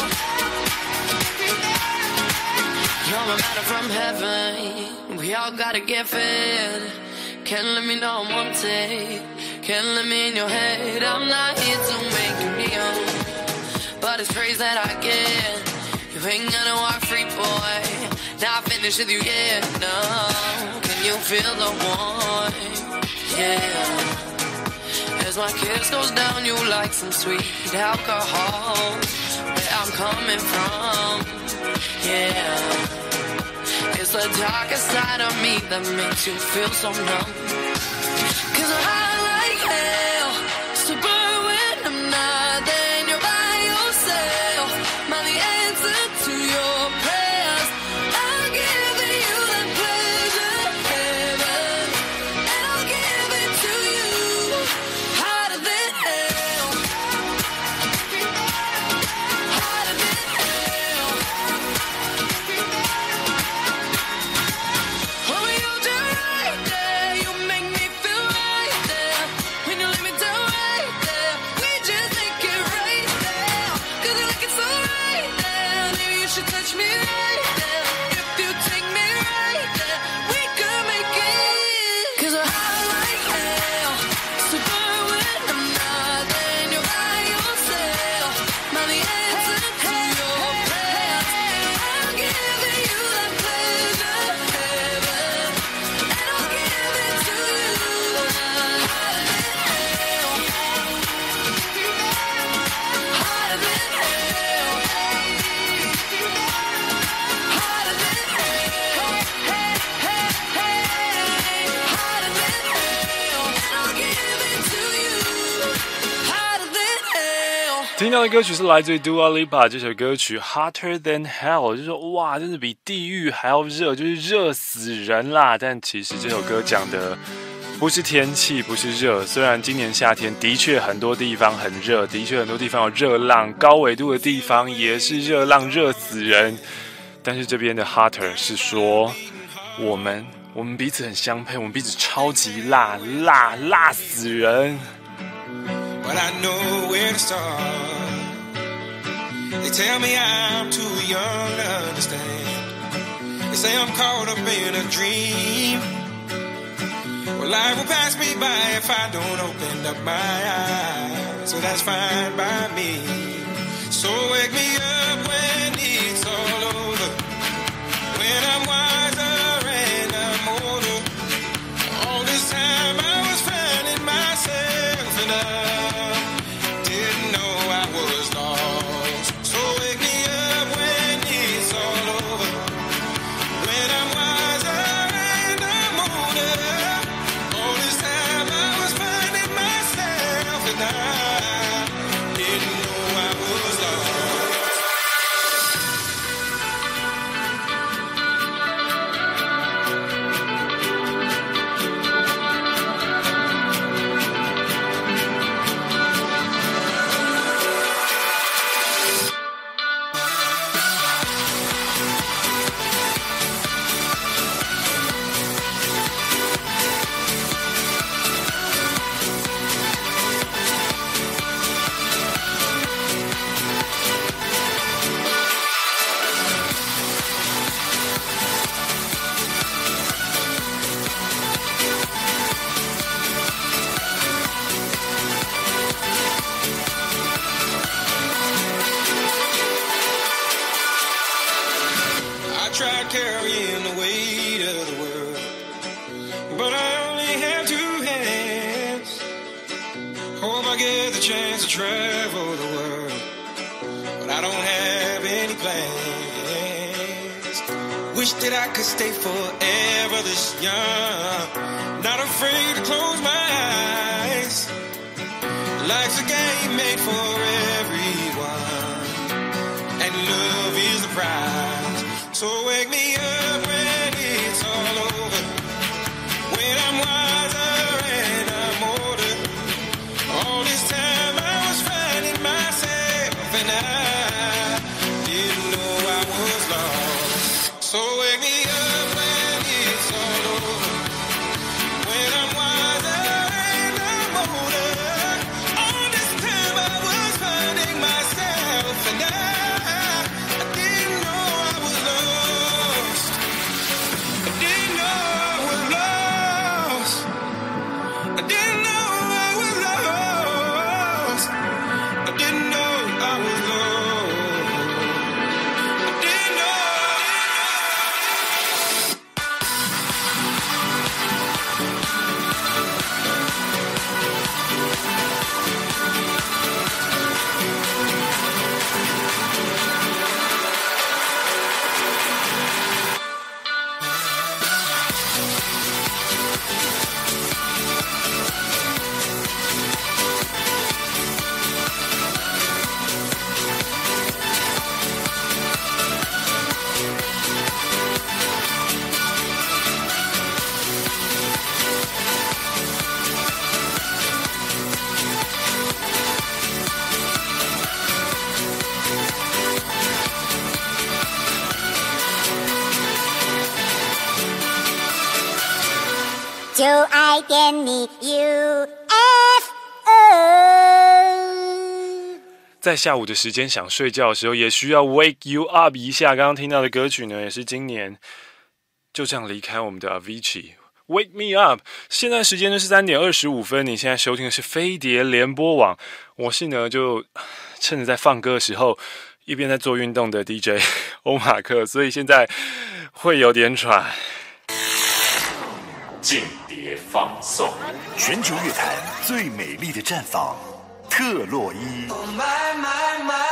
You're a matter from heaven. We all gotta get fed. Can't let me know I'm wanted. Can't let me in your head. I'm not here to make you kneel, but it's praise that I get. You ain't gonna walk free, boy. Not finished with you yet, no. Can you feel the warmth? Yeah. As my kiss goes down, you like some sweet alcohol. Where I'm coming from, yeah. It's the darker side of me that makes you feel so numb. Cause I like hell to burn when I'm not there and you're by yourself. Am I the answer to your prayers? I'll give you that pleasure, heaven, and I'll give it to you harder than hell. Harder than hell. Oh, you do right there, you make 听到的歌曲是来自于 Dua Lipa 这首歌曲 Hotter Than Hell， 就是说哇，真的比地狱还要热，就是热死人啦。但其实这首歌讲的不是天气，不是热。虽然今年夏天的确很多地方很热，的确很多地方有热浪，高纬度的地方也是热浪，热死人。但是这边的 Hotter 是说我们我们彼此很相配，我们彼此超级辣，辣辣死人。 But I know where to start. They tell me I'm too young to understand. They say I'm caught up in a dream. Well, life will pass me by if I don't open up my eyes. So that's fine by me. So wake me up when it's all over. When I'm wiser and I'm older. All this time I was finding myself and I tried carrying the weight of the world, but I only have two hands. Hope I get the chance to travel the world, but I don't have any plans. Wish that I could stay forever this young, not afraid to close my eyes. Life's a game made for everyone, and love is the prize. So wake me up when it's all over, when I'm wiser and I'm older. All this time I was finding myself and I didn't know I was lost. So wake me up when it's all over, when I'm wiser and I'm older. All this time I was finding myself and I 就爱点你 U F O。 在下午的时间想睡觉的时候，也需要 wake you up 一下。刚刚听到的歌曲呢，也是今年就这样离开我们的 Avicii。Wake me up！ 现在时间呢是三点二十五分，你现在收听的是飞碟联播网。我是呢就趁着在放歌的时候，一边在做运动的 D J 欧马克，所以现在会有点喘。 间谍放送，全球乐坛最美丽的绽放，特洛伊。Oh my, my, my.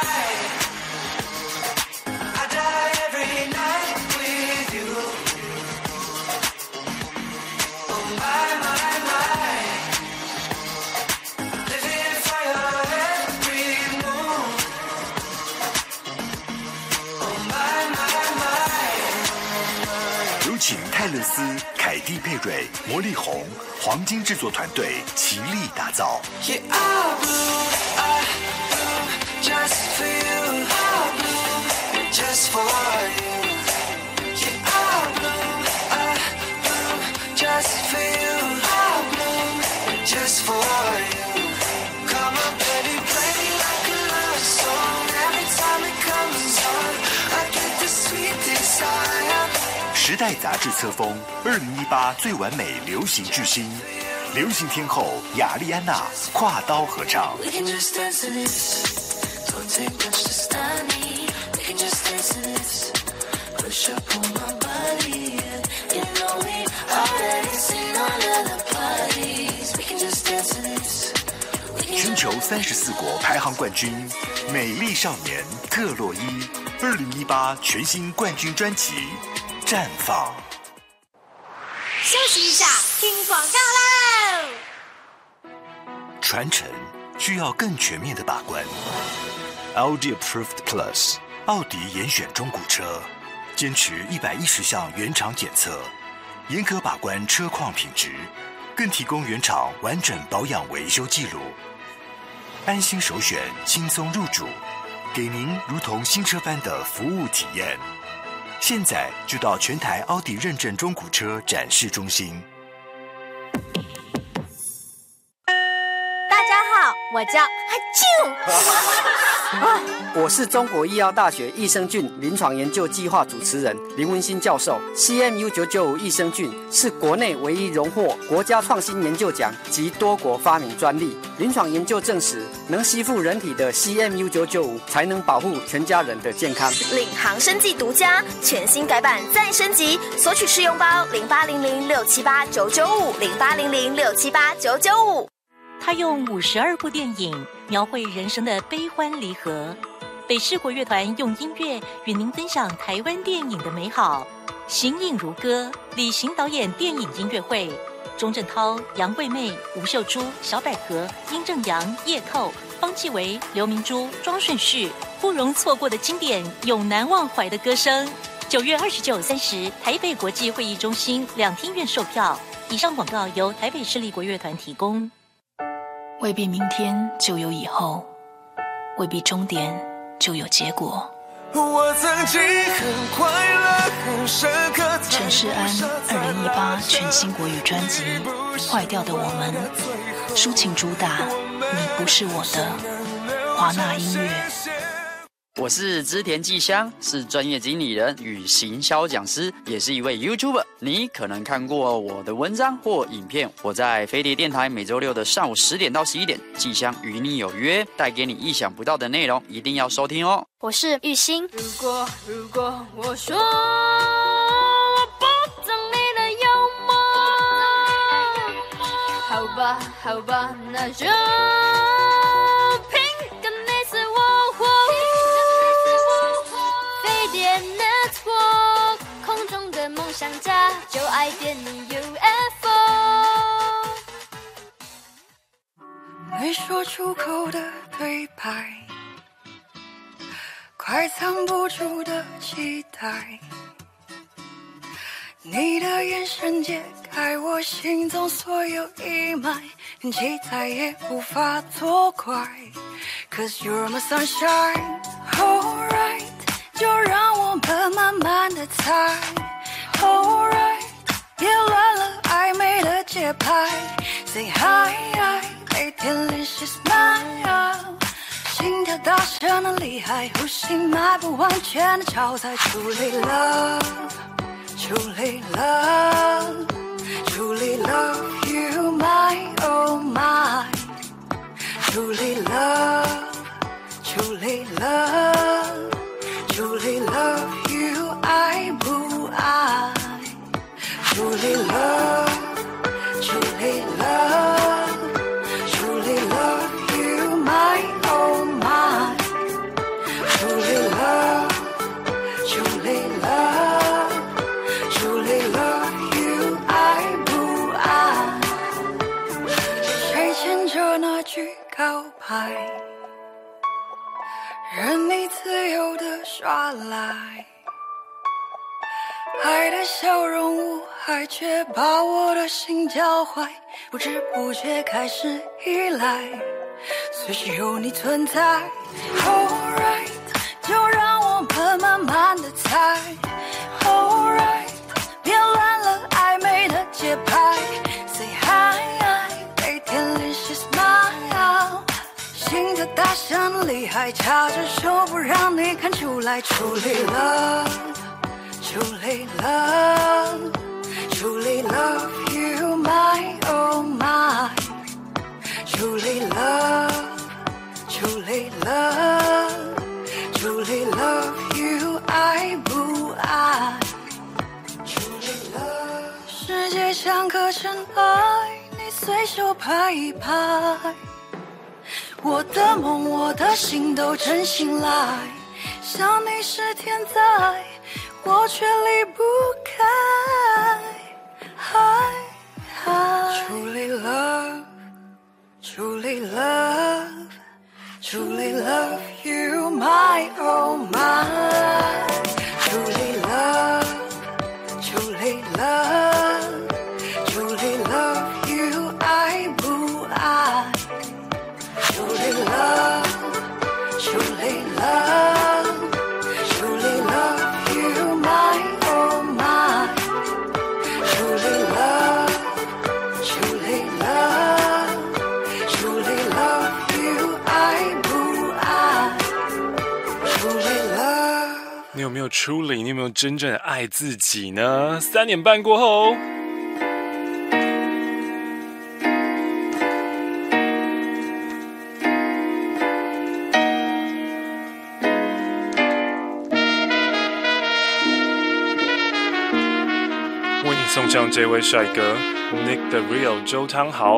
I die every night with you. Oh my, my, my. Living fire every moon. 泰勒斯、凯蒂佩瑞、魔力红黄金制作团队齐力打造。 Yeah, I bloom, I bloom just for you. I bloom just for you. Yeah, I bloom, I bloom just for you. I bloom just for you. Come on, baby, play me like a love song. Every time it comes on, I get the sweet desire. 时代杂志册封二零一八最完美流行巨星，流行天后雅丽安娜跨刀合唱。 We can just dance to this. Don't take much to stop me. We can just dance to this. Push up on my body. You know we already seen all of the parties. We can just dance to this. 全球三十四国排行冠军，美丽少年特洛伊，二零一八全新冠军专辑绽放。 休息一下，听广告喽。 传承需要更全面的把关。Audi Approved Plus 奥迪严选中古车，坚持一百一十项原厂检测，严格把关车况品质，更提供原厂完整保养维修记录。安心首选，轻松入主，给您如同新车般的服务体验。现在就到全台奥迪认证中古车展示中心。 大家好，我叫哈啾。 啊，我是中国医药大学益生菌临床研究计划主持人林文新教授。C M U 九九五益生菌是国内唯一荣获国家创新研究奖及多国发明专利。临床研究证实，能吸附人体的 C M U 九九五才能保护全家人的健康。 领航生技独家，全新改版再升级，索取试用包零八零零六七八九九五零八零零六七八九九五。 他用五十二部电影描绘人生的悲欢离合。北市国乐团用音乐与您分享台湾电影的美好。形影如歌，李行导演电影音乐会，钟镇涛、杨贵妹、吴秀珠、小百合、殷正阳、叶寇、方季韦、刘明珠、庄顺序，不容错过的经典，永难忘怀的歌声。九月二十九、三十，台北国际会议中心两厅院售票。以上广告由台北市立国乐团提供。 未必明天就有以后，未必终点就有结果。 我曾经很快乐，很深刻。 陈世安二零一八全新国语专辑《坏掉的我们》，抒情主打《你不是我的》，华纳音乐。 我是织田纪香，是专业经理人与行销讲师，也是一位 YouTuber。你可能看过我的文章或影片。我在飞碟电台每周六的上午十点到十一点，纪香与你有约，带给你意想不到的内容，一定要收听哦。 我是玉兴。 如果如果我说我不懂你的幽默，好吧好吧，那就凭个你死我活。飞碟 Network 空中的梦想家，就爱点你 U F O。没说出口的对白，快藏不住的期待，你的眼神解开我心中所有阴霾，连期待也无法作怪。Cause you're my sunshine, alright， 就让我们慢慢的猜 ，alright， 别乱了暧昧的节拍 ，Say hi， 每天练习 smile。心跳大声的厉害，呼吸迈不完全的超载，处理了，处理了，处理 love you my oh my， 处理 love， 处理 love， 处理 love you 爱不爱，处理 love， 处理 love， 处理 love you my oh my， 处理 love， 处理 love， 处理 love you 爱不爱，谁牵着那句告白，任你自由的耍赖，爱的笑容无爱却把我的心教坏，不知不觉开始依赖，随时有你存在。 Alright， 就让我们慢慢的猜。 Alright， 别乱了暧昧的节拍。 Say hi， 每天练习 smile， 心的大山里还插着手，不让你看出来。Truly love，Truly love，Truly love you my oh my。 Truly love，Truly love，Truly love you 爱不爱？ Truly love， 世界像颗尘埃，你随手拍一拍，我的梦我的心都真心来，想你是天灾，我却离不开。Truly love，Truly love，Truly love you my oh my。 Truly love，Truly love，Truly love you 爱不爱？ Truly love，Truly love，Truly love you my oh my。 Truly love，Truly love，Truly love you 爱不爱？ Truly love。 你有没有 truly？ 你有没有真正的爱自己呢？三点半过后。为你送上这位帅哥 Nick the Real 周汤豪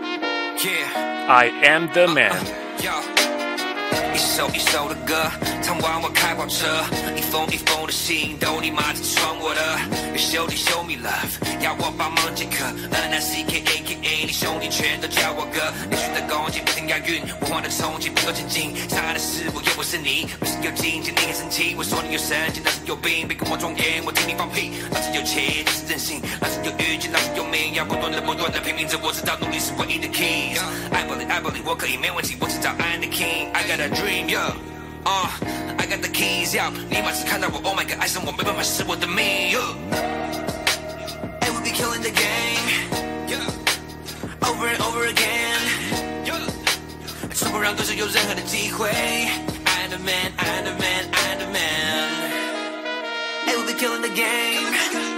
Yeah I am the man、uh, uh, 一首一首的歌唱完我开跑车，一封一封的信都你妈在传我的。You show me show me love， 要我帮忙解渴 N I C K A K A， 你兄弟全都叫我哥。连续的攻击不停押韵，我换的冲击不够前进。伤害的是我也不是你，不是有劲，今天很生气。我说你有神经，那是有病，别跟我装言，我听你放屁。老子有钱就是任性，老子有预见，老子有命，要不断的不断的拼命着，我知道努力是唯一的 keys。I believe I believe 我可以没问题，我知道 I'm the king。I got a dream yeah。Uh, I got the keys, yeah. 你妈只看到我 ，Oh my God， 爱上我没办法是我的命。And we be killing the game, yeah. Over and over again, yeah. 从不让对手有任何的机会。I'm the man, I'm the man, I'm the man. And we be killing the game,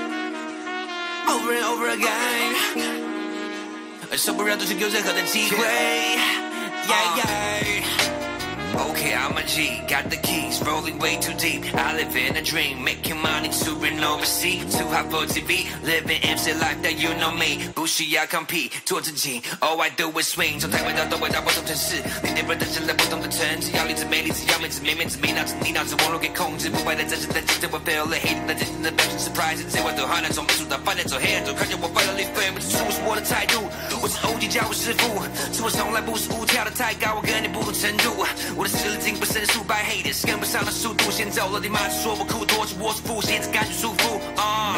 over and over again. 从不让对手有任何的机会。Yeah, yeah.Okay, I'm a G, got the keys, rolling way too deep. I live in a dream, making money to run overseas. Too hot for T V, living M C life that you know me. 不需要 compete, 做自己 All I do is swing. 从台北到东北到不同城市，年年不登上了不同的城市。要理智没理智，要面子没面子，没脑子你脑子网络给控制。不败的真实的竞争，我 fail 了，黑人的真心的表现 surprise。这我都好难从民主到犯难，走黑暗走，看见我 finally fail， 不知出是我的态度。我是 O G 叫我师傅，是我从来不是舞跳的太高，我跟你不同程度。我的实力进步神速白黑的，跟不上的速度，先走了，你妈说我酷，多是我是负，现在感觉舒服。Uh,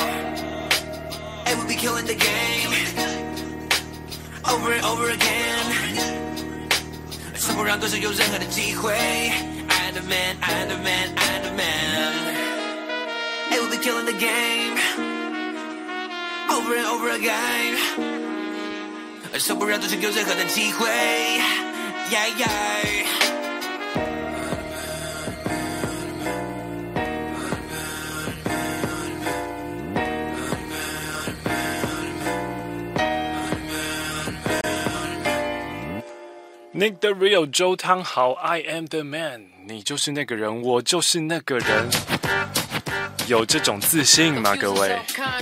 and we be killing the game, over and over again， 从不让对手有任何的机会。I'm the man, I'm the man, I'm the man. And we be killing the game, over and over again， 从不让对手有任何的机会。Yeah, yeah。Nick the Real 周汤豪 I am the man， 你就是那个人，我就是那个人，有这种自信吗？各位。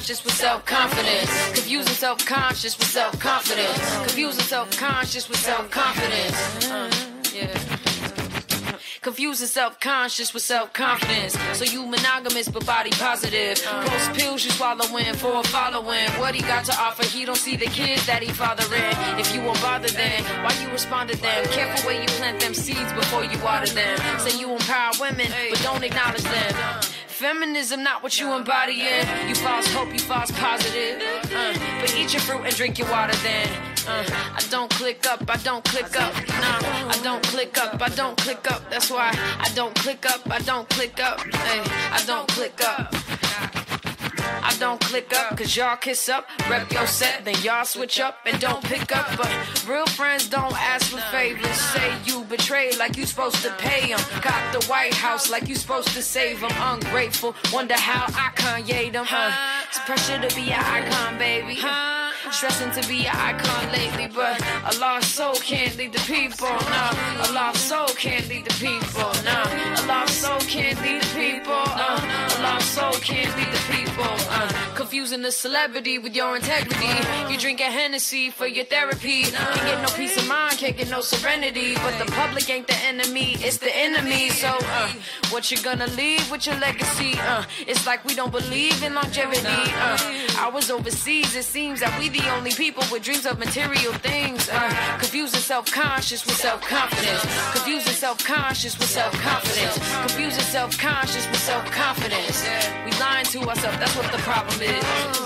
Confusing self-conscious with self-confidence. So you monogamous but body positive. Post pills you swallowing for a following. What he got to offer, he don't see the kids that he fathering. If you won't bother then, why you respond to them? Careful where you plant them seeds before you water them. Say you empower women, but don't acknowledge them. Feminism, not what you embodying. You false hope, you false positive. Uh, but eat your fruit and drink your water then. Uh, I don't click up, I don't click up. Nah, I don't click up, I don't click up. That's why I don't click up, I don't click up. Hey, I don't click up. I don't click up, cause y'all kiss up, rep your set, then y'all switch up and don't pick up. But real friends don't ask for favors. Say you betrayed like you supposed to pay them. Cop the White House like you supposed to save them. Ungrateful, wonder how I Kanye them. Huh? It's pressure to be an icon, baby. Huh? Stressing to be an icon lately, but a lost soul can't lead the people. No, a lost soul can't lead the people. No, a lost soul can't lead the people. Uh, a lost soul can't lead the people. Uh, confusing the celebrity with your integrity. You drink a Hennessy for your therapy. Can't get no peace of mind, can't get no serenity. But the public ain't the enemy, it's the enemy. So, uh, what you gonna leave with your legacy? Uh, it's like we don't believe in longevity. Uh, I was overseas, it seems that we the only people with dreams of material things. Uh, confusing self-conscious with self-confidence. Confusing self-conscious with self-confidence. Confusing self-conscious with self-confidence. We lying to ourselves, that's what the problem is.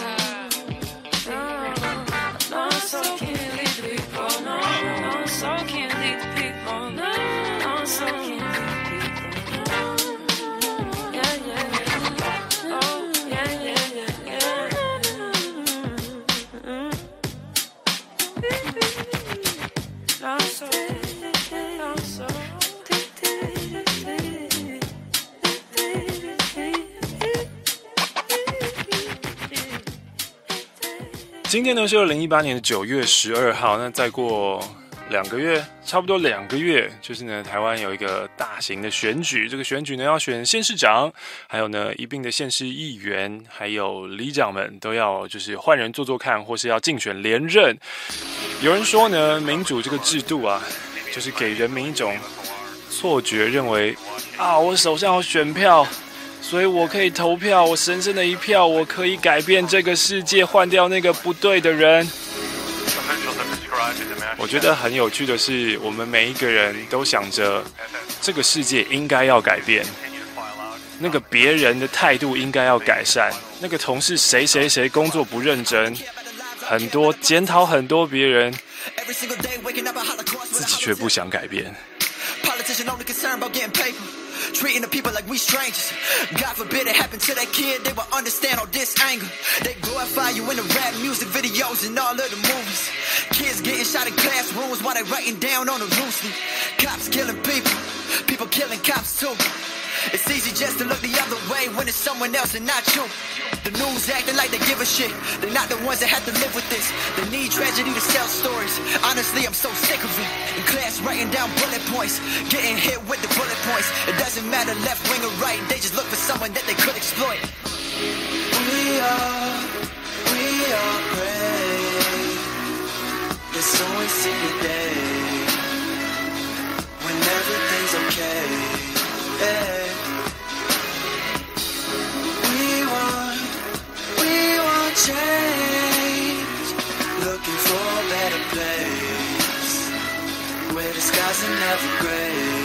No, so can't lead the people. No, no, so can't lead the people. No, no, so can't lead the people. Yeah, yeah. Oh, yeah, yeah, yeah, yeah. No, so, no, so. 今天呢是二零一八年的九月十二号，那再过两个月，差不多两个月，就是呢台湾有一个大型的选举，这个选举呢要选县市长，还有呢一并的县市议员，还有里长们都要就是换人做做看，或是要竞选连任。有人说呢，民主这个制度啊，就是给人民一种错觉，认为啊我手上有选票，所以我可以投票，我神圣的一票，我可以改变这个世界，换掉那个不对的人。我觉得很有趣的是，我们每一个人都想着这个世界应该要改变，那个别人的态度应该要改善，那个同事谁谁谁工作不认真，很多检讨很多别人，自己却不想改变。 Treating the people like we strangers. God forbid it happen to that kid, they will understand all this anger. They glorify you in the rap music videos and all of the movies. Kids getting shot in classrooms while they writing down on the loosely. Cops killing people, people killing cops too. It's easy just to look the other way when it's someone else and not you. The news acting like they give a shit. They're not the ones that have to live with this. They need tragedy to sell stories. Honestly, I'm so sick of it. In class, writing down bullet points, getting hit with the bullet points. It doesn't matter left wing or right. They just look for someone that they could exploit. We are, we are brave. There's always see a day when everything's okay. Yeah. Change, looking for a better place where the skies are never gray.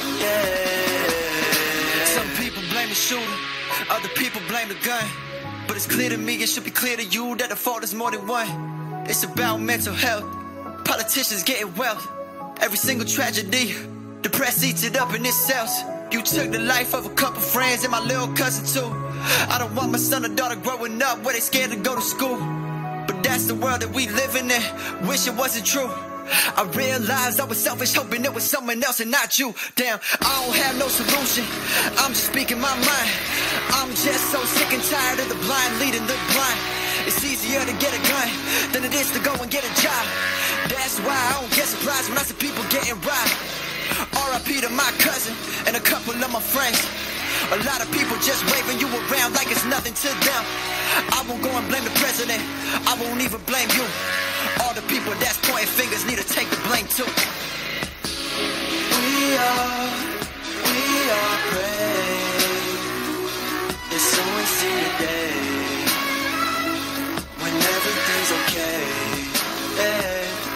Yeah. Some people blame the shooter, other people blame the gun, but it's clear to me, it should be clear to you that the fault is more than one. It's about mental health, politicians getting wealth. Every single tragedy, the press eats it up in its cells. You took the life of a couple friends and my little cousin too. I don't want my son or daughter growing up where they scared to go to school. But that's the world that we living in, wish it wasn't true. I realized I was selfish, hoping it was someone else and not you. Damn, I don't have no solution, I'm just speaking my mind. I'm just so sick and tired of the blind leading the blind. It's easier to get a gun than it is to go and get a job. That's why I don't get surprised when I see people getting robbed. R I P to my cousin and a couple of my friends. A lot of people just waving you around like it's nothing to them. I won't go and blame the president, I won't even blame you. All the people that's pointing fingers need to take the blame too. We are, we are brave. It's always see a day when everything's okay. Yeah.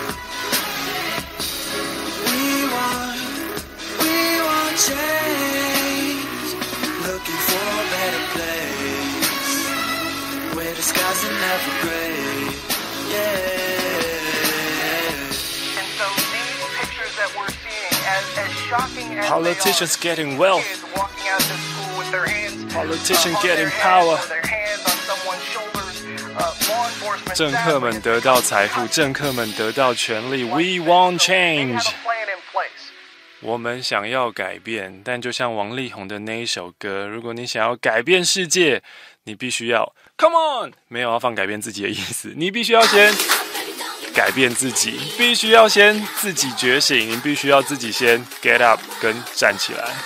We want, we want change, looking for a better Politicians getting wealth. Politicians getting power. 政客们得到财富，政客们得到权力。We want change. 我们想要改变，但就像王力宏的那一首歌，如果你想要改变世界，你必须要 Come on， 没有要放改变自己的意思，你必须要先改变自己，必须要先自己觉醒，你必须要自己先 get up 跟站起来。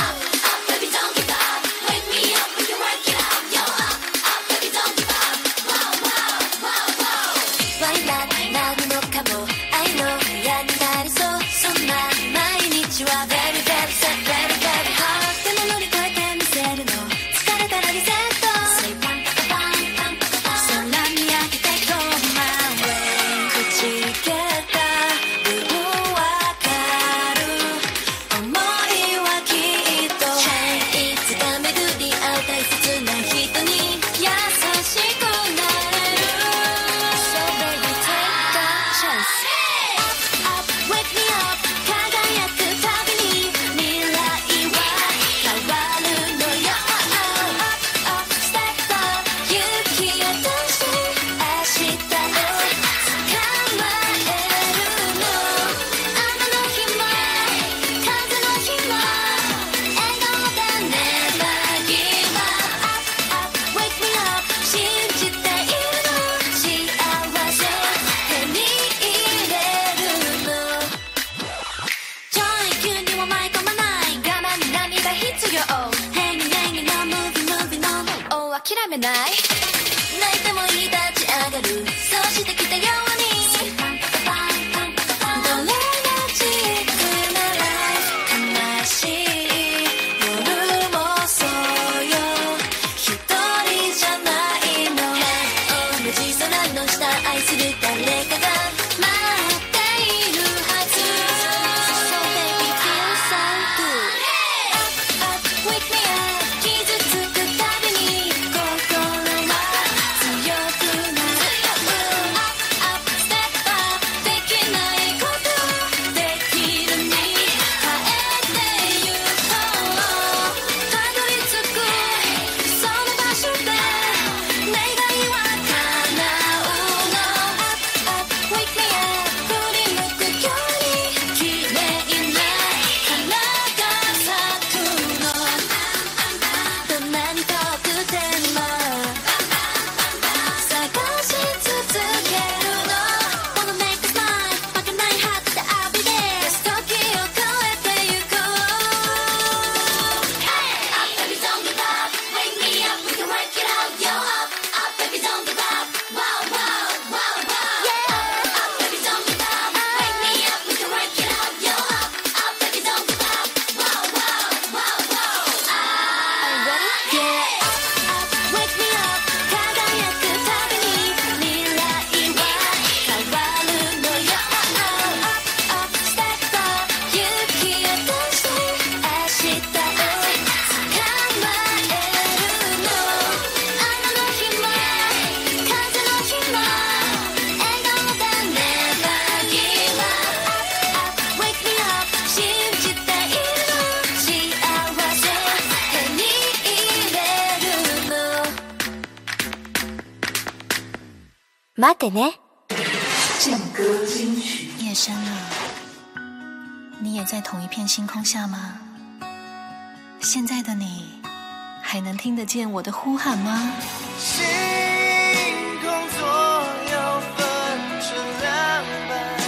待ってね。 劲歌金曲。夜深了，你也在同一片星空下吗？现在的你还能听得见我的呼喊吗？ 星空左右分成两半，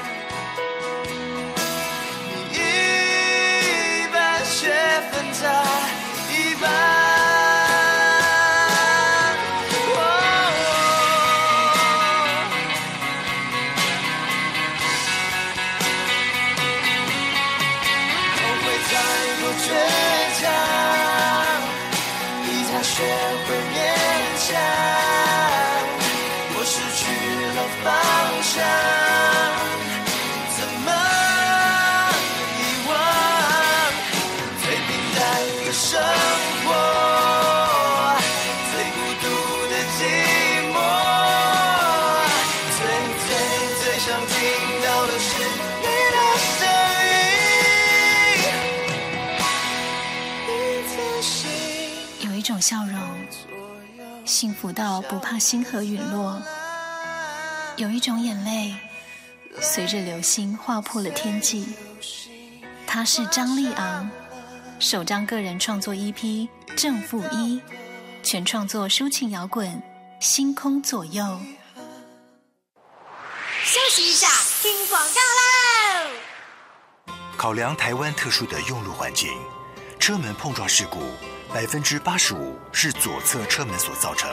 你一半却分在一半。学会勉强，我失去了方向，怎么遗忘最平淡的生活，最孤独的寂寞，最最最想听到的是你的声音。 笑容，幸福到不怕星河陨落。有一种眼泪，随着流星划破了天际。他是张立昂，首张个人创作 E P《正负一》，全创作抒情摇滚《星空左右》。 休息一下，听广告喽！ 考量台湾特殊的用路环境，车门碰撞事故百分之八十五是左侧车门所造成。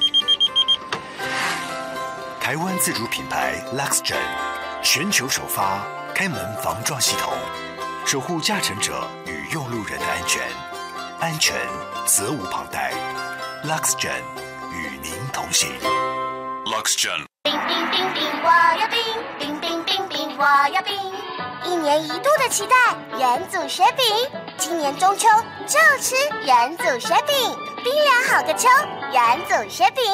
台湾自主品牌 Luxgen 全球首发开门防撞系统，守护驾乘者与用路人的安全，安全责无旁贷。Luxgen 与您同行。Luxgen。 冰冰冰冰，我要冰冰冰冰冰，我要冰。一年一度的期待，元祖雪饼，今年中秋就吃元祖雪饼，冰凉好个秋，元祖雪饼。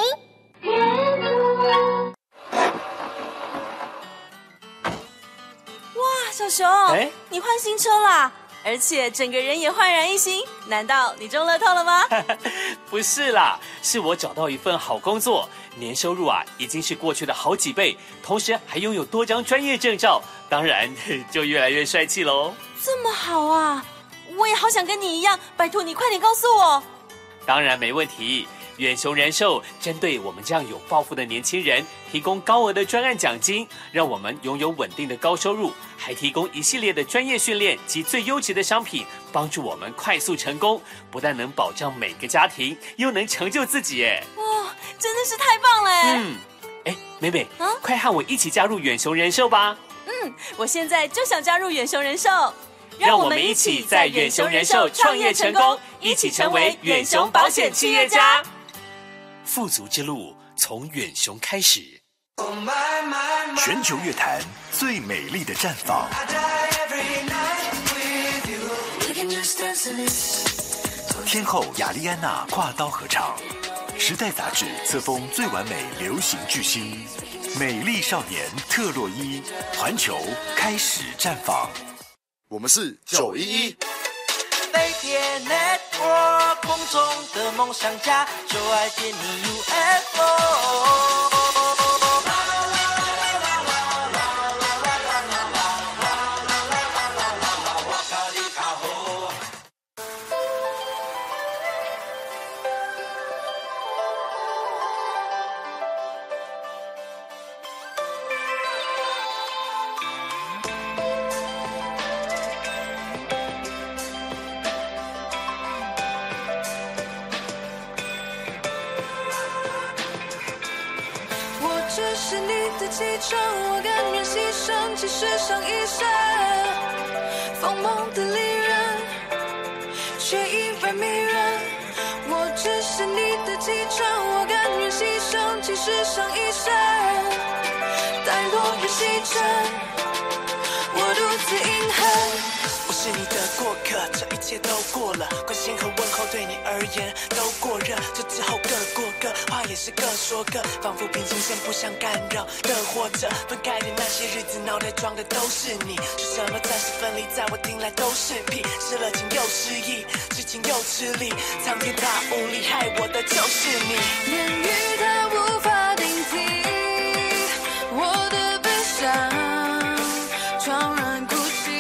哇，小熊， 哎， 你换新车啦，而且整个人也焕然一新，难道你中乐透了吗？ 不是啦，是我找到一份好工作，年收入啊已经是过去的好几倍，同时还拥有多张专业证照，当然就越来越帅气喽。 这么好啊，我也好想跟你一样，拜托你快点告诉我。 当然没问题。远雄人寿针对我们这样有抱负的年轻人，提供高额的专案奖金，让我们拥有稳定的高收入，还提供一系列的专业训练及最优质的商品，帮助我们快速成功。不但能保障每个家庭，又能成就自己耶！ 哇，真的是太棒了！ 嗯，哎，美美，啊，快和我一起加入远雄人寿吧！ 嗯，我现在就想加入远雄人寿。 让我们一起在远雄人寿创业成功，一起成为远雄保险企业家。富足之路从远雄开始。 全球乐坛最美丽的绽放，天后雅丽安娜跨刀合唱，时代杂志册封最完美流行巨星，美丽少年特洛伊，环球开始绽放。 我们是九一一。 飞碟 Network 空中的梦想家，就爱点你 U F O。 只是你的启程，我甘愿牺牲，即使上一生锋芒的利刃，却依然迷人。我只是你的启程，我甘愿牺牲，即使上一生带落日西沉，我独自饮恨。 我是你的过客，这一切都过了，关心和问候对你而言都过热，这之后各过各，话也是各说各，仿佛平行线不相干扰的活着。分开的那些日子，脑袋装的都是你，说什么暂时分离，在我听来都是屁，是热情又失意，痴情又吃力，苍天大无力，害我的就是你。 言语它无法顶替我的悲伤，怆然哭泣。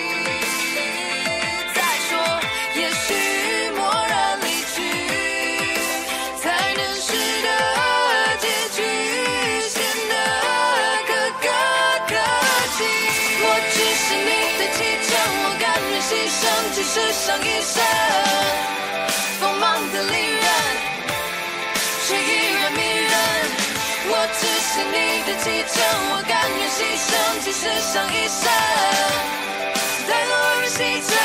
再说，也许蓦然离去，才能使得结局显得可歌可泣。我只是你的启程，我甘愿牺牲，即使上一生锋芒的利刃，却依然迷人。我只是你的启程，我甘愿牺牲，即使上一生带落日西沉。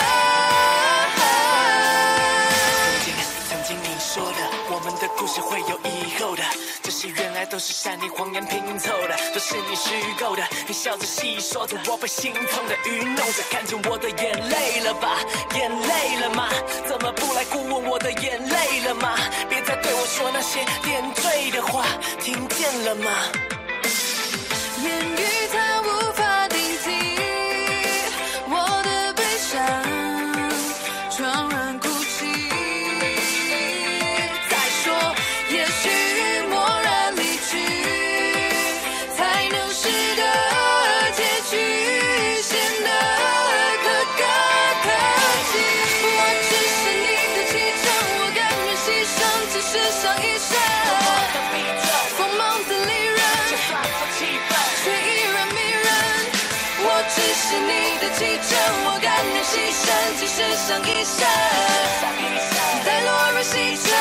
曾经你说的，我们的故事会有以后的，这些原来都是善意谎言拼凑的，都是你虚构的。你笑着细说着，我被心痛的愚弄着，看见我的眼泪了吧？眼泪了吗？怎么不来顾问我的眼泪了吗？别再对我说那些点缀的话，听见了吗？ 言语它无法顶替我的悲伤，怆然哭泣。 是你的汽车，我甘愿牺牲，即使剩一生，带落日西沉。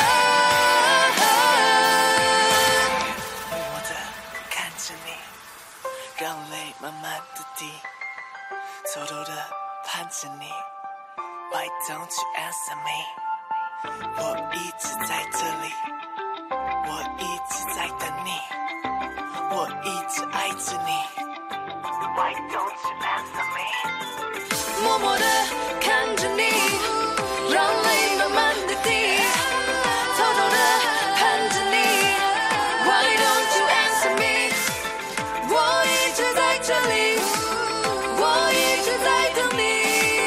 默默地看着你，让泪慢慢地滴，偷偷地盼着你。Why don't you answer me？ 我一直在这里，我一直在等你，我一直爱着你。Why don't you answer me？ 默默地看着你，让泪慢慢地滴，偷偷地盼着你。Why don't you answer me？ 我一直在这里，我一直在等你。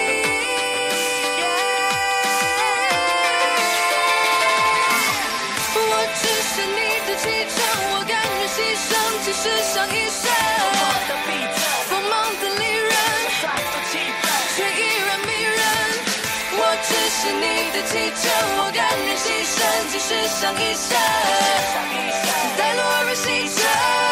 我只是你的汽车，我甘愿牺牲，即使剩一生。锋芒的利刃，却依然迷人。我只是你的汽车，我甘愿牺牲，即使剩一生，带落日西沉。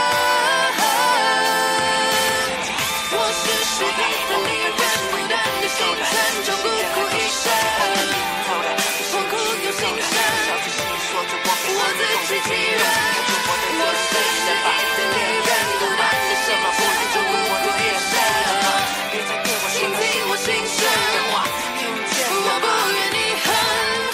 我是属你的利刃，不断的星辰中孤苦一生，痛苦又心酸，我自欺欺人。我是属你的利刃，不断的星辰中孤苦一生，请替我心声，我不愿你恨。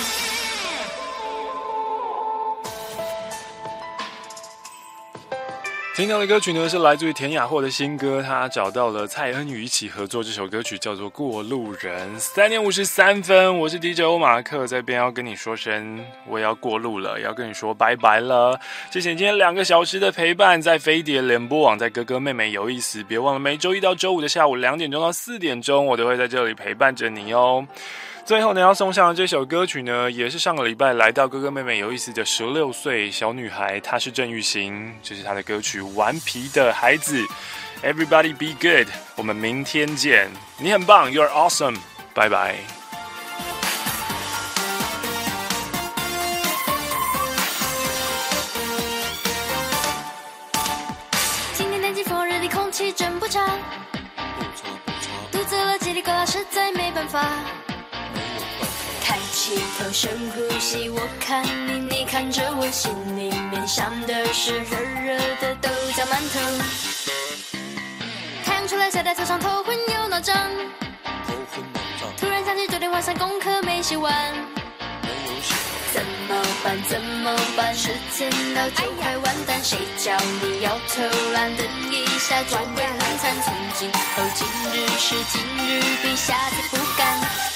听到的歌曲呢是来自于田雅霍的新歌，他找到了蔡恩宇一起合作这首歌曲，叫做《过路人》。三点五十三分，我是 D J 欧马克，在边要跟你说声我也要过路了，也要跟你说拜拜了。谢谢今天两个小时的陪伴，在飞碟联播网，在哥哥妹妹有意思，别忘了每周一到周五的下午两点钟到四点钟，我都会在这里陪伴着你哦。最后呢，要送上的这首歌曲呢，也是上个礼拜来到哥哥妹妹有意思的十六岁小女孩，她是郑玉兴，这是她的歌曲《顽皮的孩子》。Everybody be good， 我们明天见。你很棒 ，You're awesome， 拜拜。 今天天气风热的空气真不差，肚子饿叽里呱啦，实在没办法。抬起头深呼吸，我看你，你看着我，心里面想的是热热的豆浆馒头。太阳出来晒在头上，头昏又脑胀。突然想起昨天晚上功课没写完，怎么办？怎么办？时间到就快完蛋，谁叫你要偷懒？等一下就会很惨。从今后今日事今日毕，下次不敢。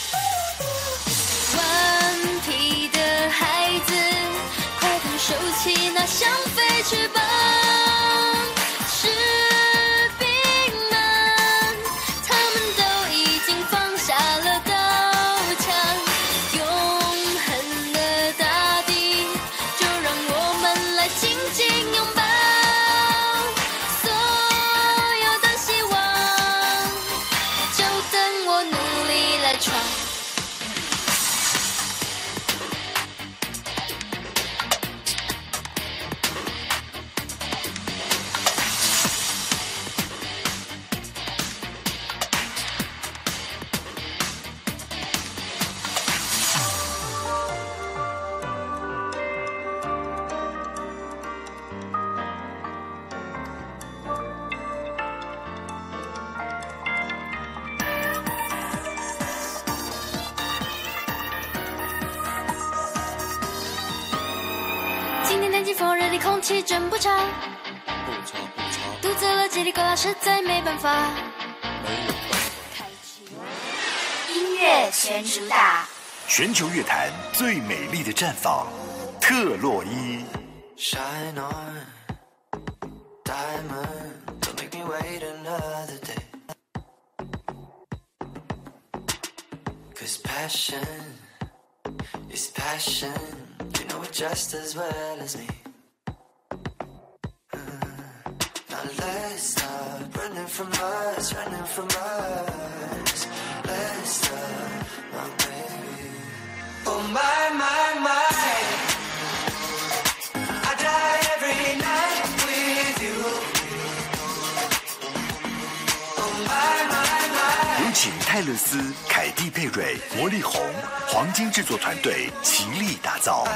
顽皮的孩子，快点收起那想飞翅膀。士兵们，他们都已经放下了刀枪，永恒的大地，就让我们来紧紧拥抱。所有的希望，就等我努力来闯。今天天气风热的空气真不差，肚子饿叽里呱啦，实在没办法。 音乐全主打， 全球乐坛最美丽的绽放，特洛伊。 Shine on, diamond, don't make me wait another day. Cause passion is passion, you know it just as well as me. Uh, now let's stop running from us, running from us. Let's stop, my baby. Oh my, my, my. My, my, 请泰勒斯、凯蒂佩瑞、魔力红黄金制作团队齐力打造。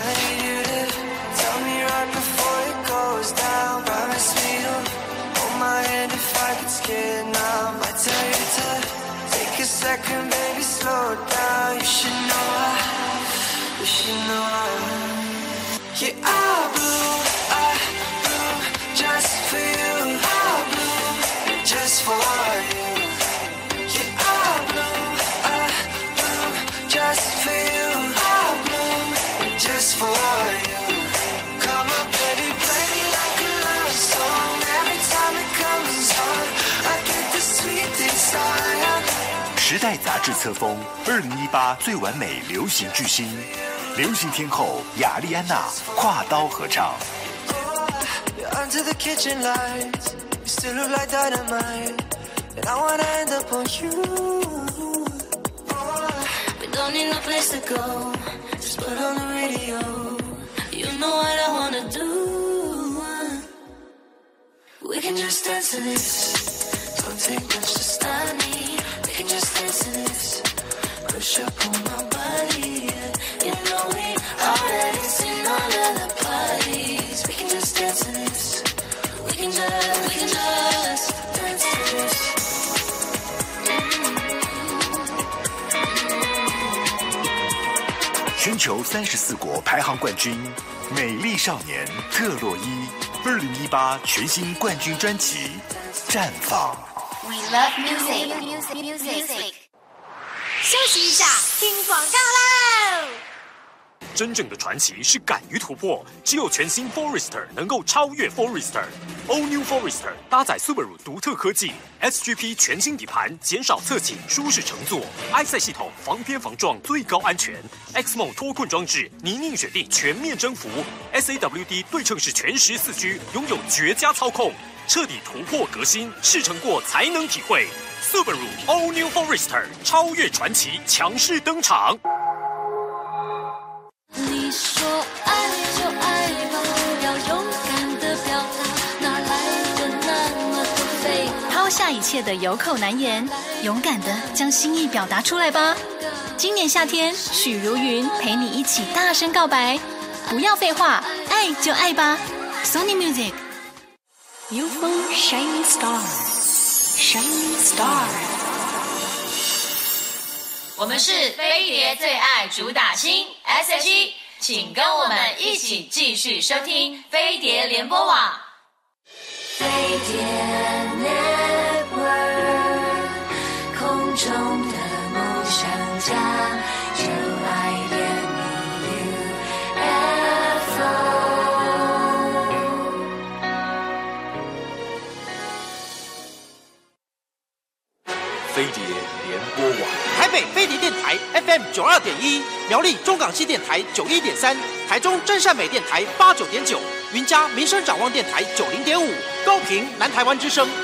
Yeah, I blew, I blew just for you. I blew just for you. Yeah, I blew, I blew just for you. I blew just for you. Come on, baby, play me like a love song. Every time it comes on, I get the sweet desire. 时代杂志册封二零一八最完美流行巨星。流行天后雅丽安娜跨刀合唱。 Under the kitchen lights, you still look like dynamite, and I wanna end up on you. We don't need no place to go, just put on the radio. You know what I wanna do. We can just dance to this. Don't take much to start me. We can just dance to this. Push up on my body. You know we already seen all of the parties. We can just dance to this. We can just, we can just dance to this. 全球三十四国排行冠军，美丽少年特洛伊，二零一八全新冠军专辑《绽放》。 We love music, music, music. 休息一下，听广告喽。 真正的传奇是敢于突破，只有全新 Forester 能够超越 Forester。All New Forester 搭载 Subaru 独特科技 ，S G P 全新底盘，减少侧倾，舒适乘坐 ，i 赛系统防偏防撞最高安全 ，X M O 脱困装置，泥泞雪地全面征服 ，S A W D 对称式全时四驱，拥有绝佳操控，彻底突破革新，试乘过才能体会。Subaru All New Forester 超越传奇，强势登场。 你说爱就爱吧，要勇敢的表达，哪来的那么多废话？ 抛下一切的有口难言，勇敢的将心意表达出来吧。今年夏天，许茹芸陪你一起大声告白，不要废话，爱就爱吧。Sony Music。U F O Shining Star。Shining Star， 我们是飞碟最爱主打星 S H E， 请跟我们一起继续收听飞碟联播网。 飞碟 Network， 空中的梦想家，就爱点你 U F O。 飞碟联播网， 台北飞碟电台 F M 九二点一，苗栗中港西电台九一点三，台中真善美电台八九点九，云嘉民生展望电台九零点五，高屏南台湾之声